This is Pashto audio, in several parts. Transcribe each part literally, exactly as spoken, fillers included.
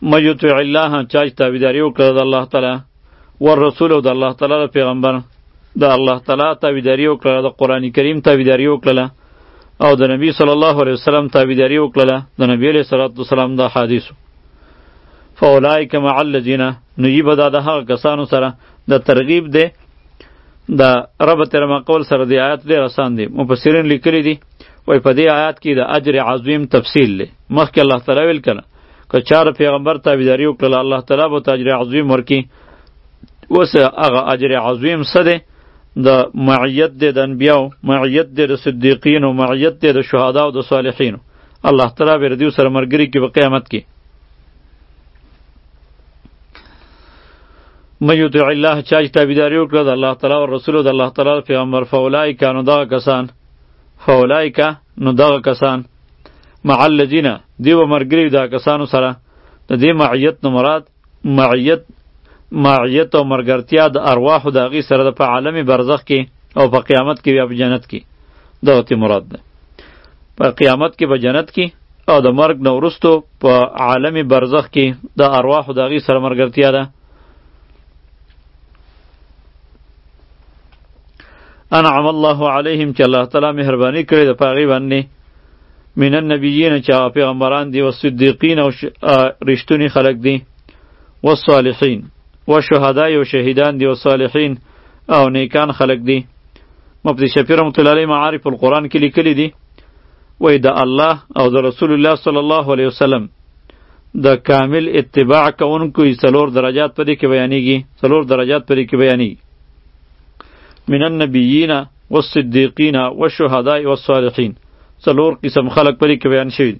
من یطیع الله چا چې تابعداري وکړه د الله تعالی والرسول او د الله تعالی د پیغمبر د الله تعالی تابعداري وکړه د قرآن کریم تابعداري وکړه او د نبی صلی الله علیه وسلم تابعداري وکړه د نبی علیه الصلاة والسلام د حدیثو فاولئک مع الذین نجیب دا د هغه کسانو سره د ترغیب دی د رب ترما قول سره دی آیات ډېر آسان دی مفسرین لیکلی دي وای په دې آیات کې د اجر عظیم تفصیل دی مخکې الله تعالی ویل کړه که چار پیغمبر تابعداري وکړه الله تعالی به اجر عظیم ورکړي اوس هغه اجر عظیم څه دی د معیت دی د انبیاو معیت دی د صدیقینو معیت دی د شهداو د صالحینو الله تعالی به ردیو سره مرګري کې په قیامت کې من یطیع الله چا چې تابعداري وکړه د الله تعالی او رسول د الله تعالی پیغمبر فاولئک نو دغه کسان فاولئک نو دغه کسان مع الذین دیو مرګري دا کسانو سره د دې معیت نو مراد معیت معیت او مرګرتیا د ارواح د هغې سره د په عالم برزخ کې او په قیامت کې یا په جنت کې دغه تی مراد ده په قیامت کې په جنت کې او د مرګ نه وروستو په عالم برزخ کې د ارواح د هغې سره مرګرتیا ده انعم الله علیهم چې الله تعالی مهرباني کړې ده په هغې باندې من النبیین چې هغه پیغمبران دي والصدیقین او رښتوني خلک دي والصالحین والشهداء او شهیدان دي والصالحین او نیکان خلک دي مفتی شفیع رحمت الله علیه معارف القرآن کې لیکلی دي وای د الله او د رسول الله صلی الله علیه وسلم د کامل اتباع کوونکو څلور درجات په دې کې بیانېږي څلور درجات په دې کې بیانېږي من النبیین والصدیقین والشهداء والصالحین څلور قسم خلق په دې کې بیان شوي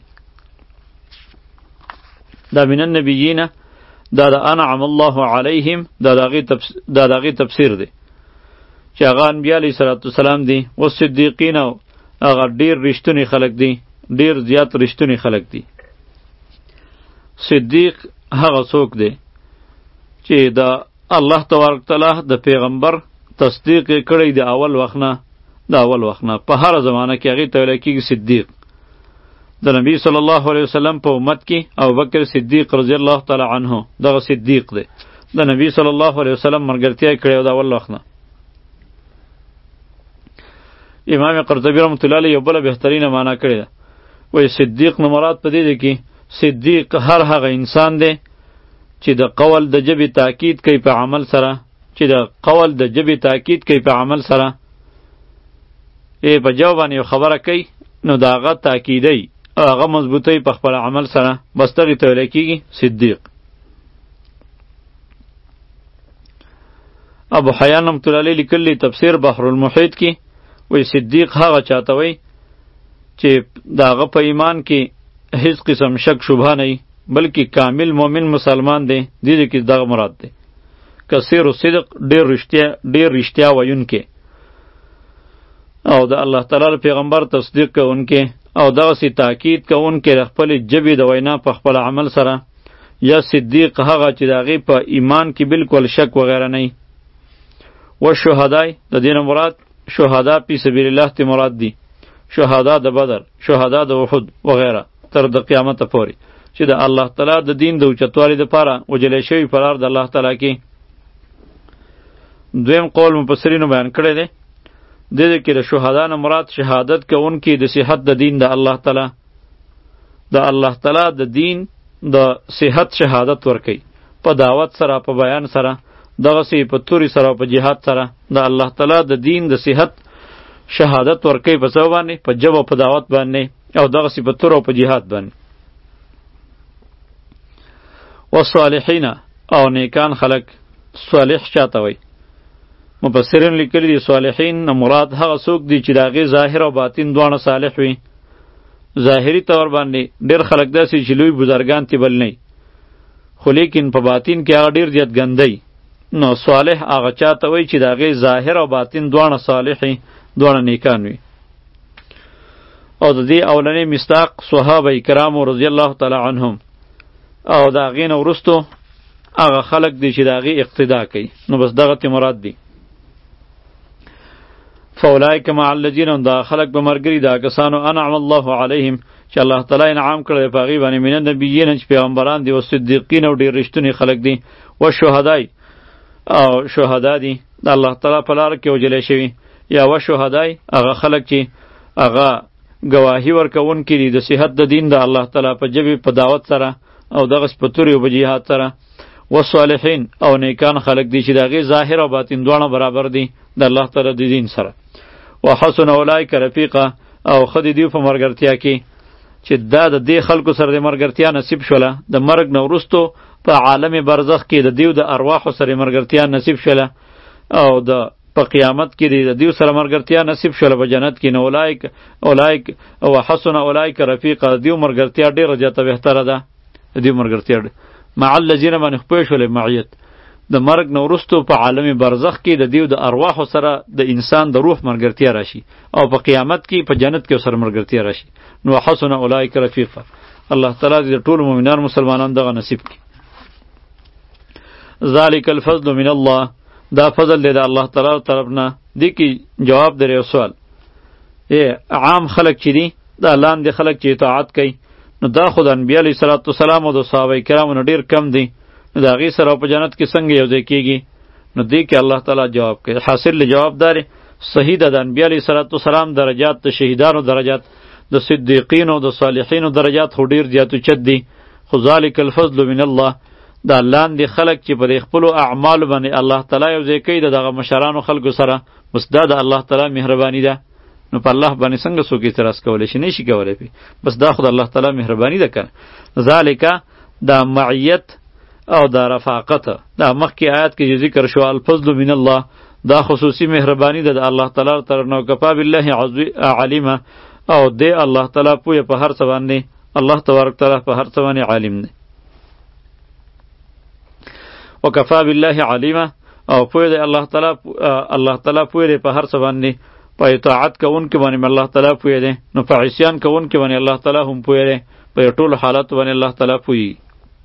دا من النبیین دا د انعم الله علیهم دا د هغې تفسیر دی چې هغه انبیا علیه صلات وسلام دي والصدیقین هغه ډېر رښتوني خلق دي ډېر زیات رښتوني خلق دي صدیق هغه څوک دی چې د الله تبارک تعالی د پیغمبر تصدیق کړی د اول وخت نه د اول وخت نه په هر زمانه کې هغې ته ویلی کېږي صدیق د نبی صلی الله علیه وسلم په امت کې ابوبکر صدیق رضی الله تعالی عنه دغه صدیق دی د نبی صلی الله علیه وسلم ملګرتیا یې کړې وه د اول وخت نه امام قرطبي رحمت الله علیه یو بله بهترینه معنا کړې ده وایي صدیق نه مراد په دې دی کې صدیق هر هغه انسان دی چې د قول د ژبې تاکید کوي په عمل سره چې د قول د ژبې تاکید کوي په عمل سره ای په جواب باندې یو خبره کوي نو د هغه تاکیدی او هغه مضبوطی په خپل عمل سره بس دغې ته ویلی کېږي صدیق ابو حیان رحمت الله علیه لیکلی تفسیر بحر المحیط کې وایي صدیق هغه چاته وایي چې د هغه په ایمان کې هیڅ قسم شک شبهه نه وي بلکې کامل مؤمن مسلمان دی دې کې دغه مراد دی کثیر الصدق ډېر رښتیا ډېر رښتیا ویونکی او د الله تعالی پیغمبر تصدیق کوونکی او دغسې تاکید کوونکی د خپلې ژبې د وینا په خپل عمل سره یا صدیق هغه چې د هغې په ایمان کې بالکل شک وغیره نه وي والشهداء د دې نه مراد شهدا فی سبیل الله ته مراد دي شهدا د بدر شهدا د احد وغیره تر د قیامت پورې چې د الله تعالی د دین د اوچتوالي دپاره وجلی شوي په لار د الله تعالی کې دویم قول مفسرینو بیان کړی دی دې دې کې د شهدا نه مراد شهادت کوونکي د صحت د دین د الله تعالی د الله تعالی د دین د صحت شهادت ورکوي په دعوت سره په بیان سره دغسې په توري سره او په جهاد سره د الله تعالی د دین د صحت شهادت ورکوي په څه باندې په ژبه او په دعوت باندې او دغسې په تور او په جهاد باندې والصالحین او نیکان خلق صالح چاته وایي مفسرین لیکلی دي صالحین نه مراد هغه څوک دي چې د هغې ظاهر او باطن دواړه صالح وي ظاهري طور باندې ډېر خلک داسې چې لوی بزرګان تی بل نه خو لیکن په باطن کې هغه ډېر زیات ګندی نو صالح هغه چاته وایي چې د هغې ظاهر او باطن دواړه صالح وي دواړه نیکان وي او د دې اولنی مصداق صحابه کرامو رضی الله تعالی عنهم او د هغې نه وروستو هغه خلک دي چې د هغې اقتدا کوي نو بس دغه تی مراد دي فاولئک مع الذین دا خلق به مرګري دا کسانو انعم الله علیهم چې الله تعالی انعام کړی په هغې باندې من النبیین چې پیغمبران دي، والصدیقین او ډېر رښتوني خلک دي، والشهدای او شهدا دي د الله تعالی په لاره کې وجلی شوي، یا والشهدای هغه خلک چې هغه گواهی ورکوونکي دي د صحت د دین د الله تعالی په ژبې په دعوت سره او دغسې په تورې او په جهاد سره، والصالحین او نیکان خلک دي چې د هغې ظاهر او باطن دواړه برابر دي د الله تعالی د دین سره، وحسن اولئک رفیقه او ښه د دوی په ملګرتیا کې چې دا د دې خلکو سره د ملګرتیا نصیب شوله، د مرګ نه وروستو په عالم برزخ کې د دیو د ارواحو سره ملګرتیا نصیب شوله، او د په قیامت کې د دیو سره ملګرتیا نصیب شوله په جنت کې. نو اولئک اولئک او حسن اولئک رفیقه د دیو ملګرتیا ډېره زیاته بهتره ده، د دیو ملګرتیا مع الذین باندې خپوی شولی معیت د مرګ نه وروستو په عالم برزخ کې د دیو د ارواحو سره د انسان د روح ملګرتیا راشي، او په قیامت کې په جنت کې سره ملګرتیا راشي. نو حسن اولئک رفیقه. الله تعالی دې ټول مؤمنان مسلمانان دغه نصیب کړي. ذالک الفضل من الله، دا فضل دی د الله تعالی طرف نه. دې کې جواب دی یو سوال، ای عام خلک چې دي دا لاندې خلک چې اطاعت کوي، نو دا خو د انبیا علیه صلوات وسلام او د صحابه کرامو نه ډېر کم دی، نو د هغې سره په جنت کې څنګه یو ځای کېږي؟ نو دې کې الله تعالی جواب کوي. حاصل جواب دار صحیح ده، د انبیا علیه صلوات وسلام درجات، د شهیدانو درجات، د صدیقینو د صالحینو درجات خو ډېر زیات اوچت دي. خو ذالک الفضل من الله، دا لاندې خلک چې په خپلو اعمالو باندې الله تعالی یو ځای کوي د دغه مشرانو خلکو سره، بس دا د الله تعالی مهرباني ده. نو په الله باندې څنګه څوک اعتراض کولی شي؟ نه شي کولی پې، بس دا خو د الله تعالی مهرباني ده که. ذالک دا معیت او دا رفاقت، دا مخکې آیات کې ذکر شو الفضل من الله، دا خصوصي مهرباني ده د الله تعالی طرف نه. کفا بالله علیمه، او دی الله تعالی پوهه په هر څه باندې، الله تبارک تعالی په هر څه باندې عالم دی. وکفا بالله علیمه، او پوهه دی الله تعالی، الله تعالی پوهه دی په هر څه باندې. په اطاعت کوونکي باندې الله تعالی پوهه دی، نو په عصیان کوونکي باندې الله تعالی هم پوهه دی، په ټولو حالاتو باندې الله تعالی پوهیږي.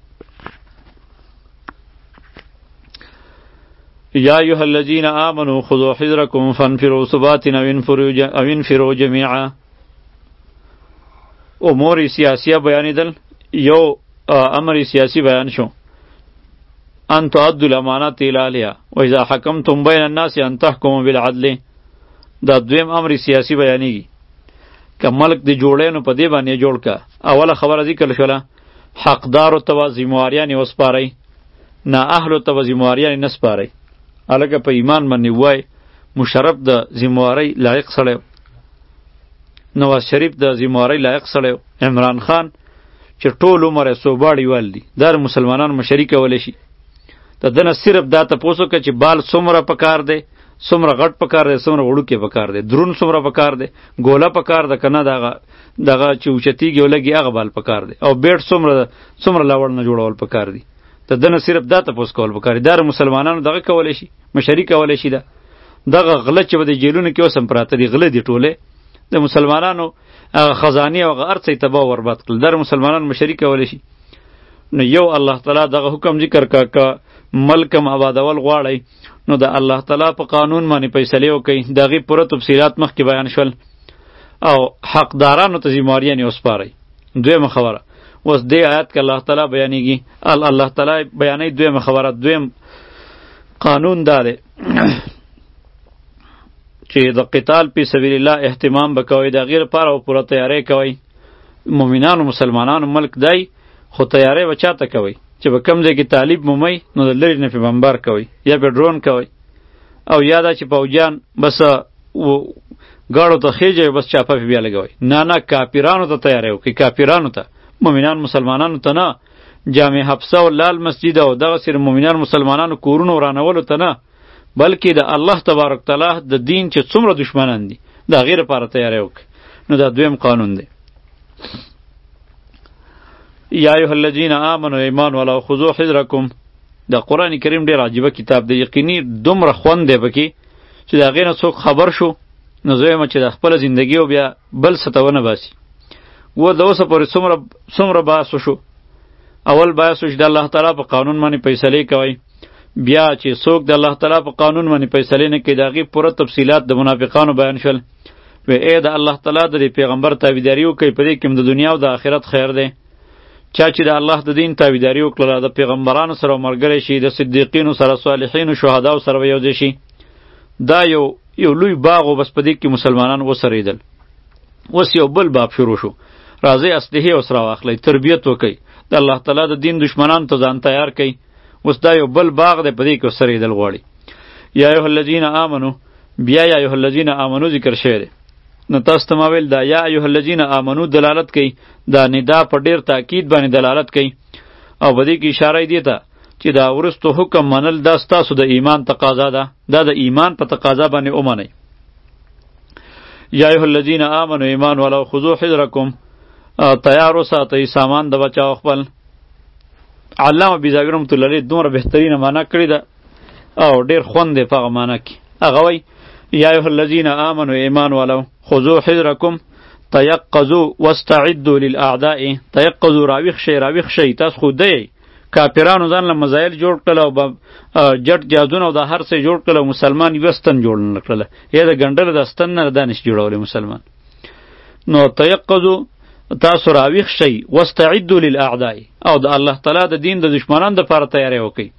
یا ایها الذین آمنوا خذوا حذرکم فانفروا ثبات او انفروا جمیعا. امور سیاسیه بیانیدل، یو امر سیاسی بیان شو، ان تؤدوا الامانات الی اهلها واذا حکمتم بین الناس ان تحکموا بالعدل. دا دویم امر سیاسی بیانیږي. که ملک دی جوړی نو په دې باندې جوړ که. اوله خبره ذکر شوله حقدارو ته به ذمهواریانې وسپارئ، نه اهلو ته به ذمهواریانې نه سپارئ. هلکه په ایمان باندې ووایئ مشرف د ذمهوارۍ لایق سړی و، نواز شریف د ذمهوارۍ لایق سړی و، عمران خان چې ټول عمر یې صوباړي وال دي، دا د مسلمانانو مشري کولی شي. د ده نه صرف دا تپوس وکړه چې بال څومره پکار دی، څومره غټ پکار دی، څومره وړوکی پکار دی، درون څومره پکار دی، ګوله پکار ده که نه دغه دغه چې اوچتېږي او لګي هغه بال پکار دی، او بیټ څومره څومره لوړ نه جوړول پکار دي. د ده نه صرف دا تپوس کول پکار دی. دا د مسلمانانو دغه کولی شي، مشري کولی شي. ده دغه غله چې به د جیلونو کې اوس هم پراته دي، غله دي ټولې د مسلمانانو هغه خزانې او هغه هر څه یې تباه او برباد کړل. دا د مسلمانانو مشري کولی شي. نو یو الله تعالی دغه حکم ذکر کا که ملکم آبادول غواړئ، نو د الله تعالی په قانون باندې فیصلې وکئ. د هغې پوره تفصیلات مخکې بیان شول، او حقدارانو ته ذمهواریانې وسپارئ. دویمه خبره اوس دې آیات کې الله تعالی بیانېږي، الله تعالی بیانوي دویمه خبره، دویم قانون دا دی چې د قتال فی سبیل الله اهتمام به کوئ، د هغې لپاره به پوره تیاری کوئ. مؤمنانو مسلمانانو ملک دی، خو تیاری به چاته کوئ چې به کوم ځای کې طالب مومئ نو د لرې نه پې بمبار کوئ یا پې ډرون کوئ، او یا دا چې پوجیان بس ګاړو ته خیجئ بس چاپه پې بیا لګوئ. نه نه، کافرانو ته تیاری وکړئ، کافرانو ته، مؤمنان مسلمانانو ته نه. جامع حفصه او لال مسجد او دغسې مؤمنان مسلمانانو کورونو ورانولو ته نه، بلکې د الله تبارک تعالی د دین چې څومره دشمنان دي د هغې لپاره تیاری وکړئ. نو دا دویم قانون دی. یا ایها الذین آمنوا ایمان والا خذوا حذرکم. دا قرآن کریم ډېر عجیبه کتاب دی، یقیني دومره خوند دی پکې چې د هغې نه څوک خبر شو نو زه وایم چې د خپله زندګي او بیا بل څه ته ونه باسي. و د اوسه پورې څومره څومره بحث وشو. اول بحث وشو د الله تعالی په قانون باندې فیصلې کوئ، بیا چې څوک د الله تعالی په قانون باندې فیصلې نه کوي د هغې پوره تفصیلات د منافقانو بیان شول. و ای د الله تعالی د پیغمبر تابعداري وکړئ په دې کې د دنیا او د آخرت خیر دی. چا چې د الله د دین تابعداري وکړله د پیغمبرانو سره ملګری شي، د صدیقینو سره، صالحینو، شهداو سره به یوځای شي. دا یو یو لوی باغ و، بس په دې کې مسلمانان وسریدل. اوس یو بل باب شروع شو. راځئ اسلحې اوس راواخلئ، تربیت وکئ، د الله تعالی د دین دشمنانو ته ځان تیار کئ. اوس دا یو بل باغ دی، په دې کې وسریدل غواړي. یا ایها الذین آمنو، بیا یا ایها الذین آمنو ذکر شوی دی. نو تاسو ته ما ویل دا یا ایها الذین آمنو دلالت کوي، دا ندا په ډیر تاکید باندې دلالت کوي، او په دې کې اشاره دی ته چې دا ورستو حکم منل دا ستاسو د ایمان تقاضا ده، دا د ایمان په تقاضا باندې ومنئ. یا ایها الذین آمنو ایمان ولو خذوا حذرکم، تیار وساتئ سامان د بچاو خپل. علامه بیزاوی رحمت الله علیه دومره بهترینه معنا کړې ده او ډیر خوند دی په هغه معنا کې. هغه وایي یا ایها الذین آمنوا ایمان ولو خذوا حذرکم تیقظوا واستعدوا للاعداء. تیقظوا راویښ شئ، راویښ شئ، تاسو خو دی کافرانو ځان له مزایل جوړ کړل او جټ جادونه او د هر څه جوړ کړل، مسلمان یو ستن جوړ نه کړل، یا د ګنډل د ستن نه دانش جوړول مسلمان. نو تیقظوا تاسو راویښ شئ، واستعدوا للاعداء، او د الله تعالی د دین د دشمنانو دپاره تیاری وکئ.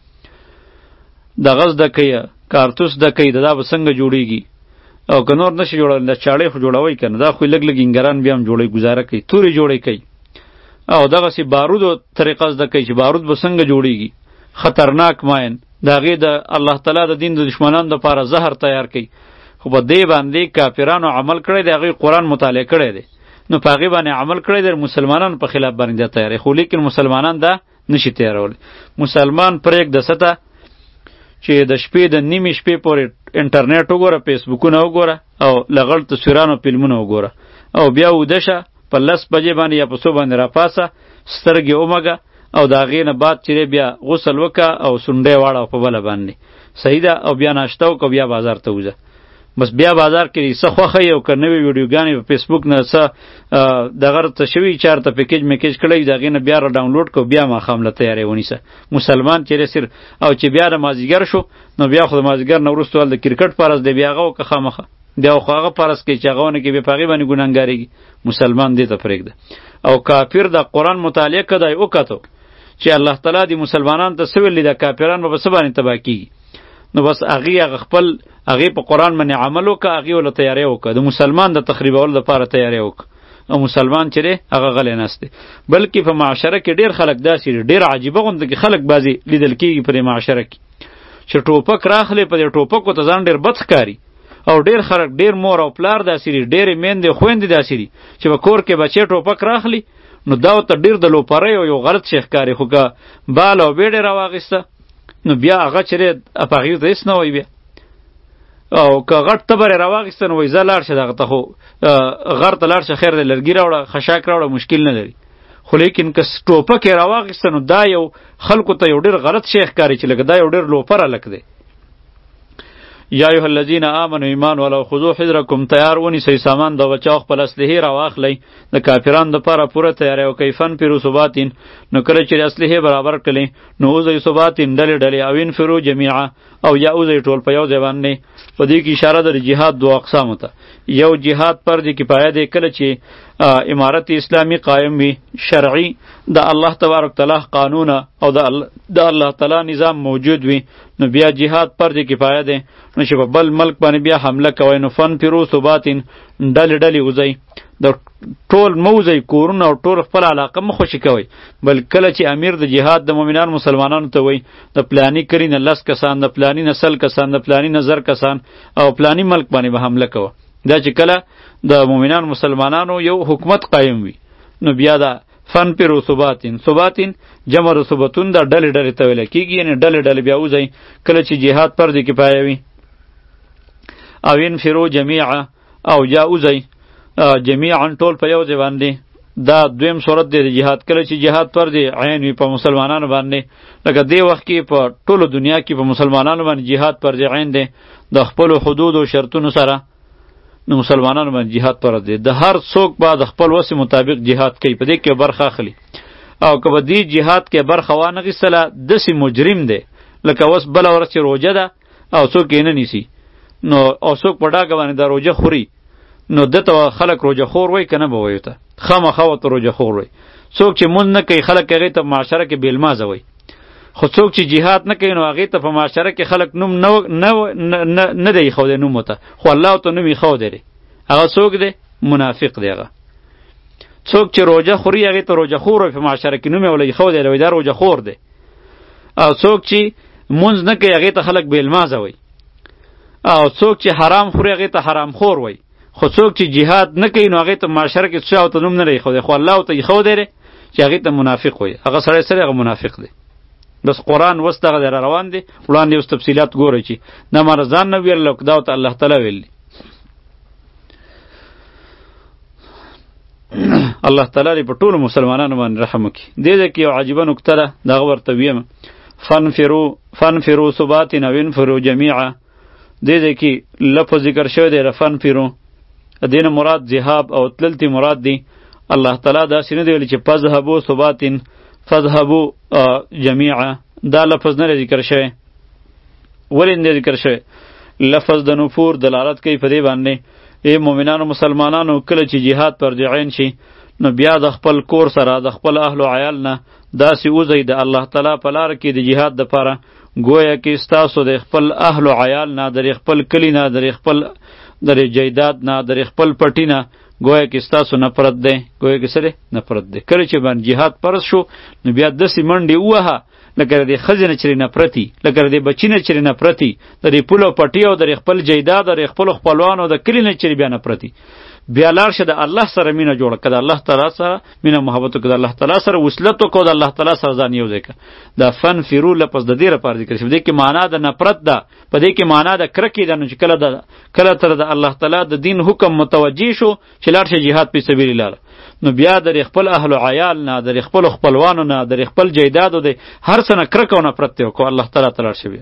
د غز د کوي، کارتوس د کوي، دا به څنګه جوړیږي؟ او که نور نشي جوړول د چاړې خو جوړوئ که نه، دا خو لږ لږ انګران بیا هم جوړوي، ګزاره کوي، تورې جوړی کوي. او دغسې بارودو طریقه زده کوي چې بارود به څنګه جوړیږي، خطرناک ماین د هغې د الله تعالی د دین د دشمنانو دپاره زهر تیار کوي. خو په دې باندې کافرانو عمل کړی دی، هغوی قرآن مطالعه کړی دی، نو په هغې باندې عمل کړی دی، مسلمانانو په خلاف باندې دا تیاری. خو لیکن مسلمانان دا نشي تیارولی. مسلمان پرېږده سته چې د شپې د نیمې شپې پورې انټرنیټ وګوره، فیسبوکونه وګوره، او لغړ تصویرانو فلمونه وګوره، او بیا وده شه په لس بجې باندې یا په څو باندې راپاسه، سترګې ومږه، او د هغې نه بعد چې بیا غسل وکړه او سونډی واړه په بله باندې صحیح ده، او بیا ناشته وکړه، بیا بازار ته وځه. بس بیا بازار کې څه خوښه یې او که نوې ویډیوګانې په فیسبوک نه څه دغه څه شوي چارته پیکیج میکیج کړی، د هغې نه بیا را ډاونلوډ کړو، بیا ماښام له تیاری ونیسه. مسلمان چیرې سر او چې بیا د مازدیګر شو، نو بیا خو د مازدیګر نه وروسته د کرکټ پرس دی، بیا هغه وکړه خامخه، بیا خو هغه پرس کوي چې هغه ونه کوي، بیا په هغې باندې ګناهګارېږي. مسلمان دې ته پرېږده. او کافر د قرآن مطالعه که دی وکتو چې الله تعالی دې مسلمانانو ته څه ویلي ده، کافران به په څه باندې تباه کېږي، نو بس هغې هغه خپل هغې په قرآن باندې عمل وکړه، هغې وله تیاری وکړه، د مسلمان د تخریبولو دپاره تیاری وکړه. او مسلمان چې دی هغه غلی ناست دی. بلکې په معاشره کې ډېر خلک داسې دي، ډېر عجیبه غوندې کې خلک بعضې لیدل کېږي په دې معاشره کې چې ټوپک راخلي، په دې ټوپکو ته ځان ډېر بد ښکاري، او ډېر خلک، ډېر مور او پلار داسې دي، ډېرې میندې خویندې داسې دي چې په کور کې بچې ټوپک راخلي، نو دا ورته ډېر د لوپرۍ او یو غلط شی ښکاري. خو که بال او بیډۍ راواخیسته، نو بیا هغه چې دی په هغې ته هېڅ نه وایي بیا. او که غټ تبر یې راواخیسته، نو وایي ځه لاړ شه دغه ته، خو غر ته لاړ شه، خیر دی، لرګي راوړه، خشاک راوړه، مشکل نه لري. خو لیکن که ټوپک یې راواخیسته، نو دا یو خلکو ته یو ډېر غلط شی ښکاري چې لکه دا یو ډېر لوپر هلک دی. یا ایها الذین آمنوا ایمان ولو خذوا حذرکم، تیار ونیسئ سامان د بچاو خپل اسلحې راواخلئ، د کافرانو دپاره پوره تیاری وکئ. فانفروا ثباتین، نو کله چې اسلحې برابر کړلې، نو اوځئ ثباتین، ډلې ډلې، او انفروا جمیعا، او یا اوځئ ټول په یو ځای باندې. په دې کې اشاره ده د جهاد دوه اقسامو ته. یو جهاد فرض کفایه دی، کله چې امارت اسلامی قائم وي، شرعي د الله تبارک تعالی قانون او د الله تعالی نظام موجود وي، نو بیا جهاد فرض کفایه دی. نو چې په بل ملک باندې بیا حمله کوئ، نو فانفروا ثباتین، ډلې ډلې وځئ، د ټول موځئ، کورونه او ټول خپل علاقه مه خوشي کوئ، بل کله چې امیر د جهاد د مؤمنان مسلمانانو ته وایي د پلاني کلي نه لس کسان، د پلاني نه سل کسان، د پلاني نه زر کسان، او پلاني ملک باندې به حمله کوه. دا چې کله د مؤمنان مسلمانانو یو حکومت قایم وي، نو بیا دا فانفروا ثباتین، ثباتین جمع د ثبتون دا ډلې ډلې ته ویل کېږي، یعنې ډلې ډلې بیا وځئ کله چې جهاد فرض کفایه وي. او انفروا جمیعا، او یا وځئ جمیعا ټول په یو ځای باندې. دا دویم صورت دی د جهاد، کله چې جهاد فرض عین وي په مسلمانانو باندې، لکه دې وخت کې په ټولو دنیا کې په مسلمانانو باندې جهاد فرض عین دی د خپلو حدود او شرطونو سره، نو مسلمانانو باندې جهاد فرض دی. د هر څوک به د خپل وس مطابق جهاد کوي، په دې کې برخه اخلي. او که به دې جهاد کې برخه وانخیستله، داسې مجرم دی لکه اوس بله ورځ چې روژه ده او څوک یې نه نیسي، نو او څوک په ډاګه باندې دا روژه خوري، نو دته خلک روزه خور وای کنه به وای ته خامخا ورته روزه خور وای. څوک چې مونږ نه کوي خلک هغې ته په معاشره کې بېلمازه وای، خو څوک چې جهاد نه کوي نو هغې ته په معاشره کې خلک نوم نه نه دی ایښودی نوم ورته، خو الله ورته نوم ایښودی دی. هغه څوک دی؟ منافق دی. هغه څوک چې روزه خوري هغې ته روزه خور وای، په معاشره کې نوم یې ورله ایښودی دی، وایي دا روزه خور دی. او څوک چې مونځ نه کوي هغې ته خلک بېلمازه وای، او څوک چې حرام خوري هغې ته حرام خور وای. خو څوک چې جهاد نه کوي نو هغې ته معاشره کې څه ورته نوم نه دی ایښودی، خو الله ورته ایښودی دی چې هغې ته منافق وای. هغه سړی سره هغه منافق دی. بس قرآن وس دغه دی را روان دی، وړاندې اوس تفصیلات ګورئ چې نه ما ځان نه ویل دا ورته الله تعالی ویل دی. الله تعالی دې په ټولو مسلمانانو باندې رحم وکړي. دې ځای کې یو عجیبه نکته ده، دغه ورته ویم فنفرو فنفرو ثبات او انفرو جمیعا. دې ځای کې لفظ ذکر شوی دی فنفرو، دې نه مراد ذهاب او تللتی مراد دی. الله تعالی داسې نه دی ویلي چې فذهبوا ثباتین فذهبوا جمیعا، دا لفظ نه ذکر شوی. ولې نه ذکر شوی؟ لفظ د نفور دلالت کوي په دې باندې ای مؤمنانو مسلمانانو کله چې جهاد پر جعین شي نو بیا د خپل کور سره د خپل اهل او عیال نه داسې وځئ د الله تعالی په لاره کې د جهاد دپاره، گویا کې ستاسو د خپل اهل او عیال نه، د خپل کلی نه، د خپل د جیداد نه، د خپل پټی نه گویا کې ستاسو نفرت دی. گویا کې سره نفرت دی. کله چې باندې جهاد پرس شو نو بیا داسې منډې ووهه لکه د ښځې نه چې نفرتي، لکه د بچي نه چې نفرتي، د پول او پټي او د خپل جیداد او د خپلو خپلوانو د کلي نه چې بیا نفرتي. بیا لاړ شه د الله سره مینه جوړه کړه، د الله تعالی سره مینه محبت وکړه، د الله تعالی سره وصلت وکړه، د الله تعالی سره ځان یو ځای کړه. دا فن فرو لفظ د دې لپاره ذکر شوی. په دې کې معنا د نفرت ده، په دې کې معنا د کرکې ده. نو چې کله د کله تر د الله تعالی د دین حکم متوجه شو چې لاړ شه جهاد فی سبیل الله، نو بیا د خپل اهل او عیال نه، د خپل خپلوانو نه، د خپل جیدادو د هر څه نه کرکه او نفرت وکړه الله تعالی تعالی شوی.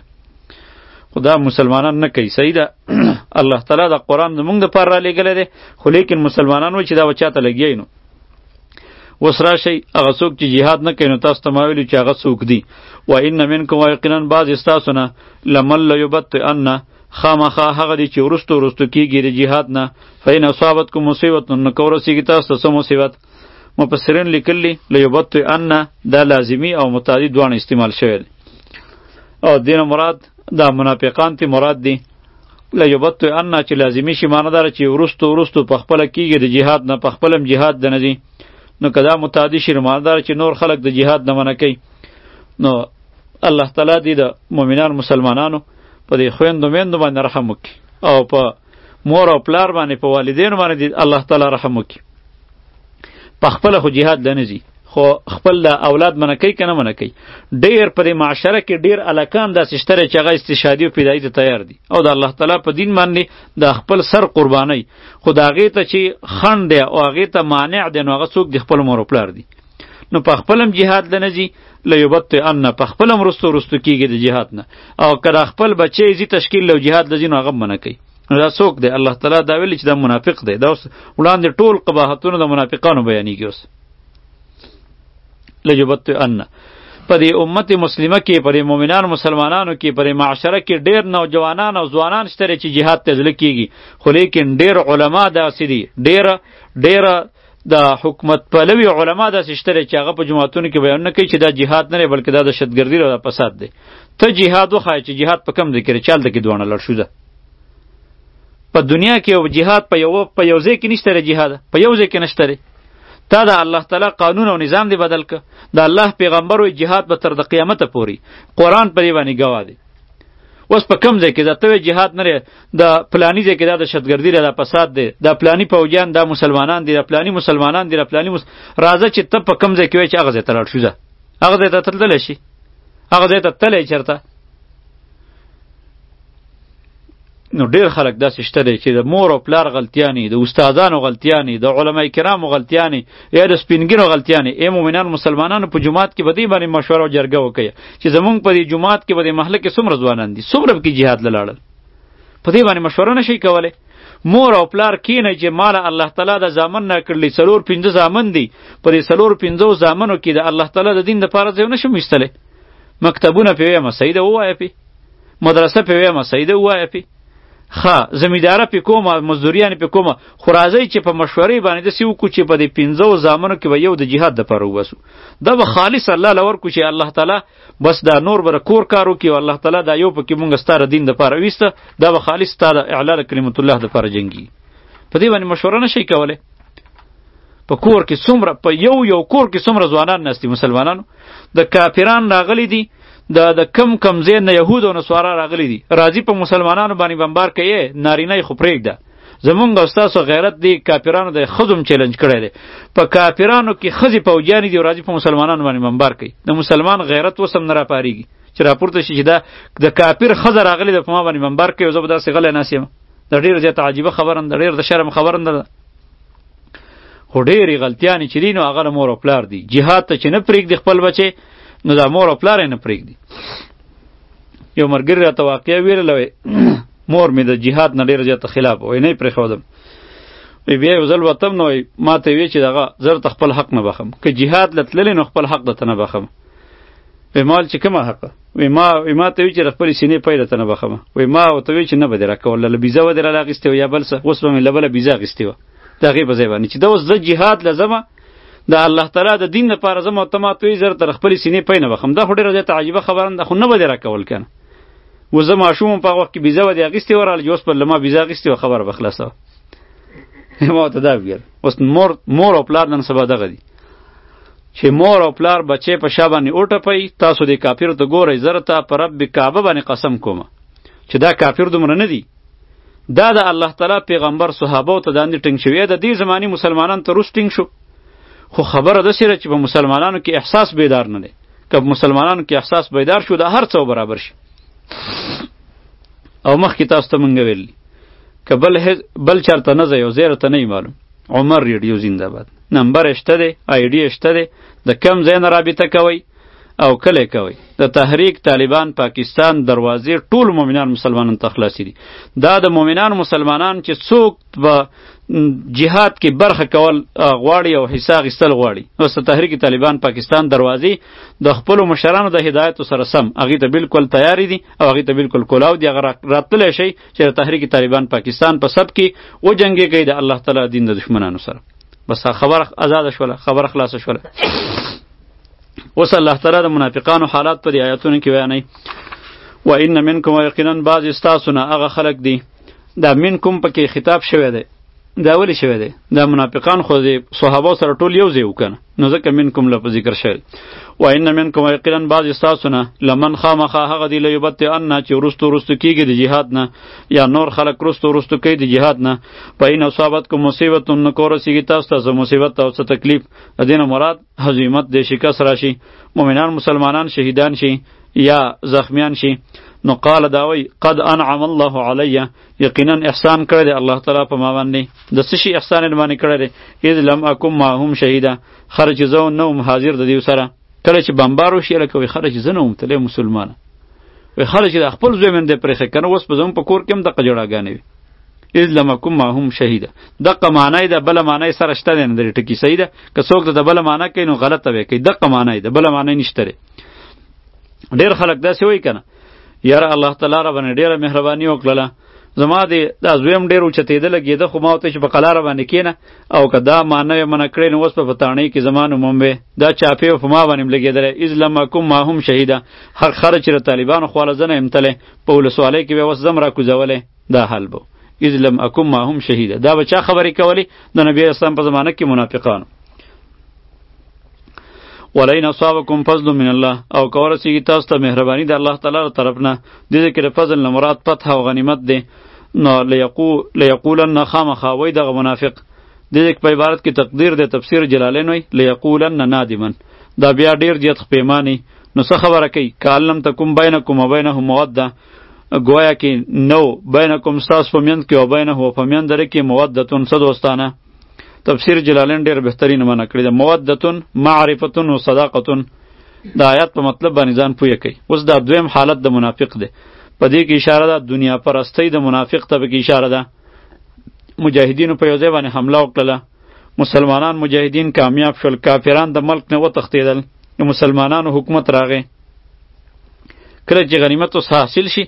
خدا مسلمانان نه کوي، صحیح ده. الله تعالی د قرآن زمونږ دپاره را لېږلی دی، خو لیکن مسلمانان وایي چې دا به چاته لګیایي. نو اوس راشئ هغه څوک چې جهاد نه کوي نو تاسو ته ما ویلي چې هغه څوک دي. و ان منکم یقینا بعض ستاسو نه لمن لیبطئن، خامخا هغه دی چې وروستو وروستو کېږي د جهاد نه. فإن اصابتکم مصیبة، نو که ورسېږي تاسو ته څه مصیبت. مفسرین لیکلي لیبطئن دا لازمي او متعدي دواړه استعمال شوی دی. او دینه مراد دا منافقان تی مراد دی. لیبطئن چې لازمي شي معنی داره چې وروستو وروستو په خپله کېږي د جهاد نه، په خپله هم جهاد د نه ځي. نو که دا متعدي شي معنی داره چې نور خلک د جهاد نه منع کوي. نو الله تعالی دی د مؤمنان مسلمانانو په دې خویندو میندو باندې رحم وکړي، او په مور او پلار باندې، په والدینو باندې دی الله تعالی رحم وکړي. په خپله خو جهاد نه ځي، خو خپل د اولاد منع کوي که نه منع کوي. ډېر په دې معاشره کې ډېر الکان داسې شته چې هغه استشهادي او فدایي ته تیار دي او د الله تعالی په دین باندې د خپل سر قربانۍ، خو د هغې ته چې خنډ دی او هغې ته مانع دی نو هغه څوک د خپل مور او پلار دي. نو په خپل هم جهاد له نه ځي، لیبطئن په خپل هم رستو رستو کېږي د جهاد نه، او که د خپل بچی ځي تشکیل له جهاد له ځي نو هغه منع کوي. نو دا څوک دی؟ الله تعالی دا ویلي چې دا منافق دی. دا اوس وړاندې ټول قباحتونه د منافقانو بیانېږي. اوس لیبطئن په دې امت مسلمه کې، په دې مؤمنانو مسلمانانو کې، په دې معاشره کې ډېر نوجوانان او ځوانان شته چې جهاد ته زړه کېږي، خو لیکن ډېر علما داسې دي، ډېره ډېره د حکومت پلوي علما داسې شته چې هغه په جماعتونو کې بیان نه کوي چې دا جهاد نه دی بلکې دا دهشتګردي او دا فساد دی. ته جهاد وښایه چې جهاد په کم ځای کې دی، چې هلته کې دواړه لړ شو ده. په دنیا کې یو جهاد په یو په یو ځای کې نشته دی، جهاد په یو ځای کې نشته دی. تا د الله تعالی قانون او نظام دی بدل که. د الله پیغمبر وی جهاد به تر د قیامته پوري، قرآن په دې باندې ګواه دی. اوس په کم ځای کې دا ته جهاد نه لري، د فلاني ځای کې دا دهشتګردي دی، دا فساد دی، دا فلاني پوجیان دا مسلمانان دي، دا فلاني مسلمانان دي، دا فلاني مس... راځه چې ته په کم ځای کې وایې چې هغه ځای ته لاړ شو، ځه هغه ځای ته تللی شي، هغه ځای ته تللی چېرته. نو ډېر خلک داسې شته دی چې د مور او پلار غلطیانې، د استادانو غلطیانې، د علماء کرامو غلطیانې، یا د سپینګیرو غلطیانې. ای مؤمنان مسلمانانو په جومات کې به دې باندې مشوره او جرګه وکړئ چې زمونږ په دې جومات کې به دې محله کې څومره ځوانان دي، څومره پکې جهاد له لاړل. په دې باندې مشوره نه شئ کولی. مور او پلار کینئ چې ماله الله تعالی د زامن نه کړلی، څلور پنځه زامن دي، په دې څلور پنځو زامنو کې د الله تعالی د دین دپاره ځای نه شم ایستلی. مکتبونه پې ویمه صحیح ده ووایه پې، مدرسه پې ویمه صحیح ده ووایه پې، ښه زمینداره پې کومه مزدوریانې پې کومه خو راځئ چې په مشورې باندې داسې وکړو چې په دې پنځو زامنو کې به یو د جهاد دپاره وباسو دا به خالص الله له ورکړو چې الله تعالی بس دا نور به کور کار وکړي او الله تعالی دا یو پکې مونږ ستا د دین دپاره ویسته دا به خالص ستا د اعلا د کلمت الله دپاره جنګي په دې باندې مشوره نه شئ کولی په کور کې څومره په یو یو کور کې څومره ځوانان ناست دي مسلمانانو د کافران راغلي دي د د کم کم ځای نه یهود او نصارا راغلي دي راځي په مسلمانانو باندې بمبار کوي نارینه خو پرېږده زمونږ او ستاسو غیرت دی کافرانو د ښځو چیلنج کړی دی په کافرانو کې ښځې پوجیانې دي او راځي په مسلمانانو باندې بمبار کوي د مسلمان غیرت اوس هم نه راپارېږي چې راپورته شي چې دا د کافر ښځه راغلې ده په ما باندې بمبار کوي او زه به داسې غلی ناست یم دا ډېره زیاته عجیبه خبره ده ډېر د شرم خبره نه ده خو ډېرې غلطیانې چې دي نو هغه د مور او پلار دي جهاد ته چې نه پرېږدي خپل بچې نو دا مور او پلار یې نه پرېږدي یو ملګري راته واقعه ویلله وی مور مې د جهاد نه ډېره زیاته خلاف وی نه یې پرېښودم وی بیا یو ځل وتم نو ما ته وی چې دغه زر ته خپل حق نه بخم که جهاد له تللی نو خپل حق درته نه بخم وی مال چې کومه حقه وی ما وی ما ته وی چې خپلې سینې پی درته نه بخمه وی ما ورته وی چې نه به دې راکوله له بیزه به دې راله اخیستې وه یا بل څه اوس به مې له بله بیزه اخیستې وه د هغې په ځای باندې چې دا اوس زه جهاد له ځمه د الله تعالی د دین لپاره زما او ته ما ته وی زر تر خپلې سینې پی نه بخم دا خو ډېره زیاته عجیبه خبره ده خو نه به دې راکول که نه و زه ماشوم په هغه وخت کې بیزه به دې اخیستې وه راله چې اوس به له ما بیزه اخیستې وه خبره به خلاصه وه ما ورته دا ویل اوس مور مور او پلار نن سبا دغه دي چې مور او پلار بچې په شا باندې وټپئ تاسو دې کافرو ته ګورئ زه ته په رب کعبه باندې قسم کومه چې دا کافر دومره نه دي دا د الله تعالی پیغمبر صحابو ته داندې ټینګ شوی د دې زمانی مسلمانان ته روس ټینګ شو خو خبره داسې ده چې په مسلمانانو کې احساس بیدار نه دی که په مسلمانانو کې احساس بیدار شو دا هر څه برابر شي او مخکې تاسو ته مونږ ویلي که بل بل چرته نه ځئ او زیره ته نه معلوم عمر ریډیو زنده باد نمبر شته دی آی ډي شته دی د کم ځای نه رابطه کوئ او کله کوي د تحریک طالبان پاکستان دروازې ټول مؤمنان مسلمانان ته خلاصې دي دا د مؤمنان مسلمانان چې څوک به جهاد کې برخه کول غواړي او حصه اخیستل غواړي اوس د تحریک طالبان پاکستان دروازې د خپلو مشرانو د هدایتو سره سم هغې ته بالکل تیاری دي او هغې ته بالکل کولاو دي هغه راتللی شي چې د تحریک طالبان پاکستان په سب کې وجنګېږئ د الله تعالی دین د دشمنانو سره بس خبره آزاده شوله خبره خلاصه شوله اوس الله تعالی د منافقانو حالات په دې آیاتونو کې بیانوي و ان منکم یقینا بعض استاسو نه هغه خلق دي دا منکم پکې خطاب شوی دی دا ولی شوی دی دا منافقان خو د صحابه سره ټول یو ځای وکنه نو ځکه منکم لپاره ذکر شوی و ان منکم یقینا بعض استاسو نه لمن خامخا هغه دی لیبت ان چې ورستو ورستو کیږي د جهاد نه یا نور خلق ورستو ورستو کوي د جهاد نه پاین اصابت کو مصیبت نو کورسیږي تاسو ته مصیبت او څه تکلیف دینه مراد هزیمت د شکست راشي مؤمنان مسلمانان شهیدان شي یا زخمیان شي نو قال داوی قد انعم الله علی یقینا احسان کړی دی الله تعالی په ما باندې د څه شي احسان یې باندې کړی دی اذ لم اکم معهم شهیدا خرج زو نو حاضر د دې سره کله چې بمبار وشي لکه وی خرج زنه متله مسلمان وی خرج د خپل زوی من د پرخه کنه وس په زم په کور کې هم د قجړاګانې وي اذ لم اکم معهم شهیدا دغه معنی ده بل معنی سره شته نه د ټکی صحیح ده که څوک د بل معنی کوي نو غلطه وي کوي دغه معنی ده بل معنی نشته ډیر خلک داسې وایي کنه یاره الله تعالی را باندې ډیره مهرباني وکړله زما دې دا زویم ډېر اوچتېده لګېده خو ما ورته چې په قلاره باندې کښېنه او که دا معنی یې منع کړې نو اوس په بتاڼۍ کې زما نوم هم دا چاپې په ما باندې م لګېدلی اذ لم اکم معهم شهیده هر خره چې د طالبانو خواله زه نه یم تلی په ولسوالۍ کې به اوس زه م راکوزولی دا حل به اذ لم اکم معهم شهیده دا به چا خبرې کولې د نبي اسلام په زمانه کې منافقانو ولئن اصابکم فضل من الله او که ورسیږي تاسو ته مهرباني د الله تعالی له طرف نه دې کې د فضل نه مراد فتح او غنیمت دی نو لیقولن خامخا وی دغه منافق دې په عبارت کې تقدیر د تفسیر جلالین وی لیقولن نادما دا بیا ډیر زیات پیمانی نو څه خبره کوي کالم تکم بینکم و بینه موده گویا کې نو بینکم تاسو په میند کې او بینه او په میند لري کې مودتون څه دوستانه تفسیر جلالین ډیر بهترین معنی کړی ده مودتون معرفتون و صداقتون د آیات په مطلب باندې ځان پوهه کوي اوس دا دویم حالت د منافق ده په دې کې اشاره ده دنیا پرستی د منافق ته به کې اشاره ده مجاهدینو په یو ځای باندې حمله وکړه مسلمانان مجاهدین کامیاب شول کافران د ملک نه وتښتېدل د مسلمانانو حکومت راغی کله چې غنیمت اوس حاصل شي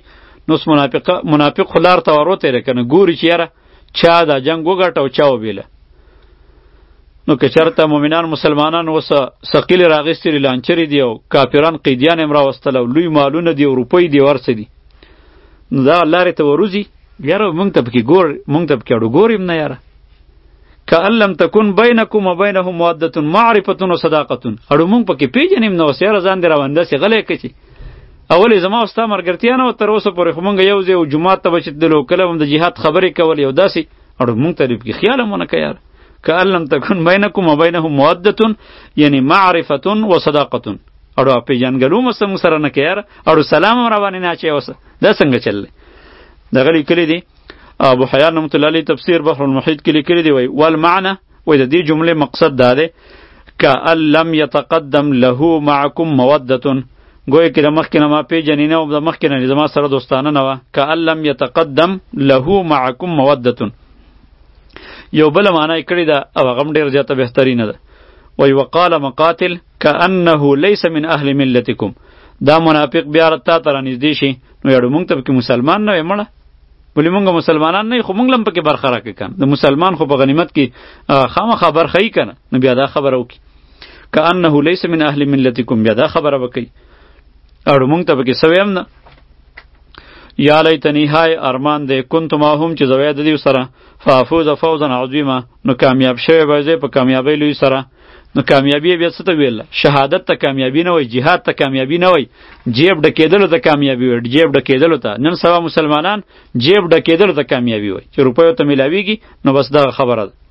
نو منافق منافق خلار ته وروته رکنه ګوري چې یاره چا دا جنگ وګټه او چا وبیله. نو که چرته مؤمنان مسلمانان وسه ثقیل راغستې لانچری دی او کافران قیدیان امرا واستل او لوی مالونه دی او روپۍ دی ورسې دي، نو دا لارې ته وروځي یاره مونږ ته پکې ګور مونږ ته پکې اړو ګوریم نه یاره. کأن لم تکن بینکم و بینهم مودة معرفة و صداقة، اړو مونږ پکې پیژنیم نو سیاره ځان دې راونده سي غلې کچي اولې زما استا مرګرتیا نه تر اوسه پورې خو مونږ یو ځای او جمعات ته بچ دلو کله هم د جهاد خبرې کول یو داسې اړو مونږ ته دې خیال مونږ نه یاره. کأن لم تکن بینکم و بینهم مودة یعنی معرفة و صداقة، اړو پیژنګلو مسم سره نه یاره، اړو سلام روانه نه چي اوسه دا څنګه چلل. دغه لیکلي دي ابو حیان رحمت الله علیه تفسیر بحر المحیط کې لیکلي دی وای والمعنى وای د دې جمله مقصد دا دی کأن لم يتقدم له معكم مودة، گویا کې د مخکې نه ما پیژنې نه او د مخکې نه زما سره دوستانه نه وه. کأن لم يتقدم له معكم مودة یو بله معنی یې کړې ده او هغه هم ډېره زیاته بهترینه ده. وای وقال مقاتل کأنه لیس من اهل ملتکم، دا منافق بیا تا ته رانږدې شي نو یاړو مونږ ته پکې مسلمان نه وې مړه، ولې مونږ مسلمانان نه خو مونږ لم پکې برخه راکړي کنه، د مسلمان خو په غنیمت کې خامخا برخه یې کنه، نو بیا دا خبره وکړي کأنه لیس من اهل ملتکم، بیا دا خبره وکړي اړو مونږ ته پکې سوی هم نه. یا لیتنی های ارمان دی کنت ماهم چې زوی د دې سره فافوز فوزا عظیما، نو کامیاب شوی به زه په کامیابی لوی سره. نو کامیابی بیا څه ته ویل؟ شهادت ته کامیابی نه وای، جهاد ته کامیابی نه وای، جیب ډکېدلو ته کامیابی وای، جیب ډکېدلو ته. نن سبا مسلمانان جیب ډکېدلو ته کامیابی وای چې روپیو ته ملاویږي، نو بس دا خبره ده.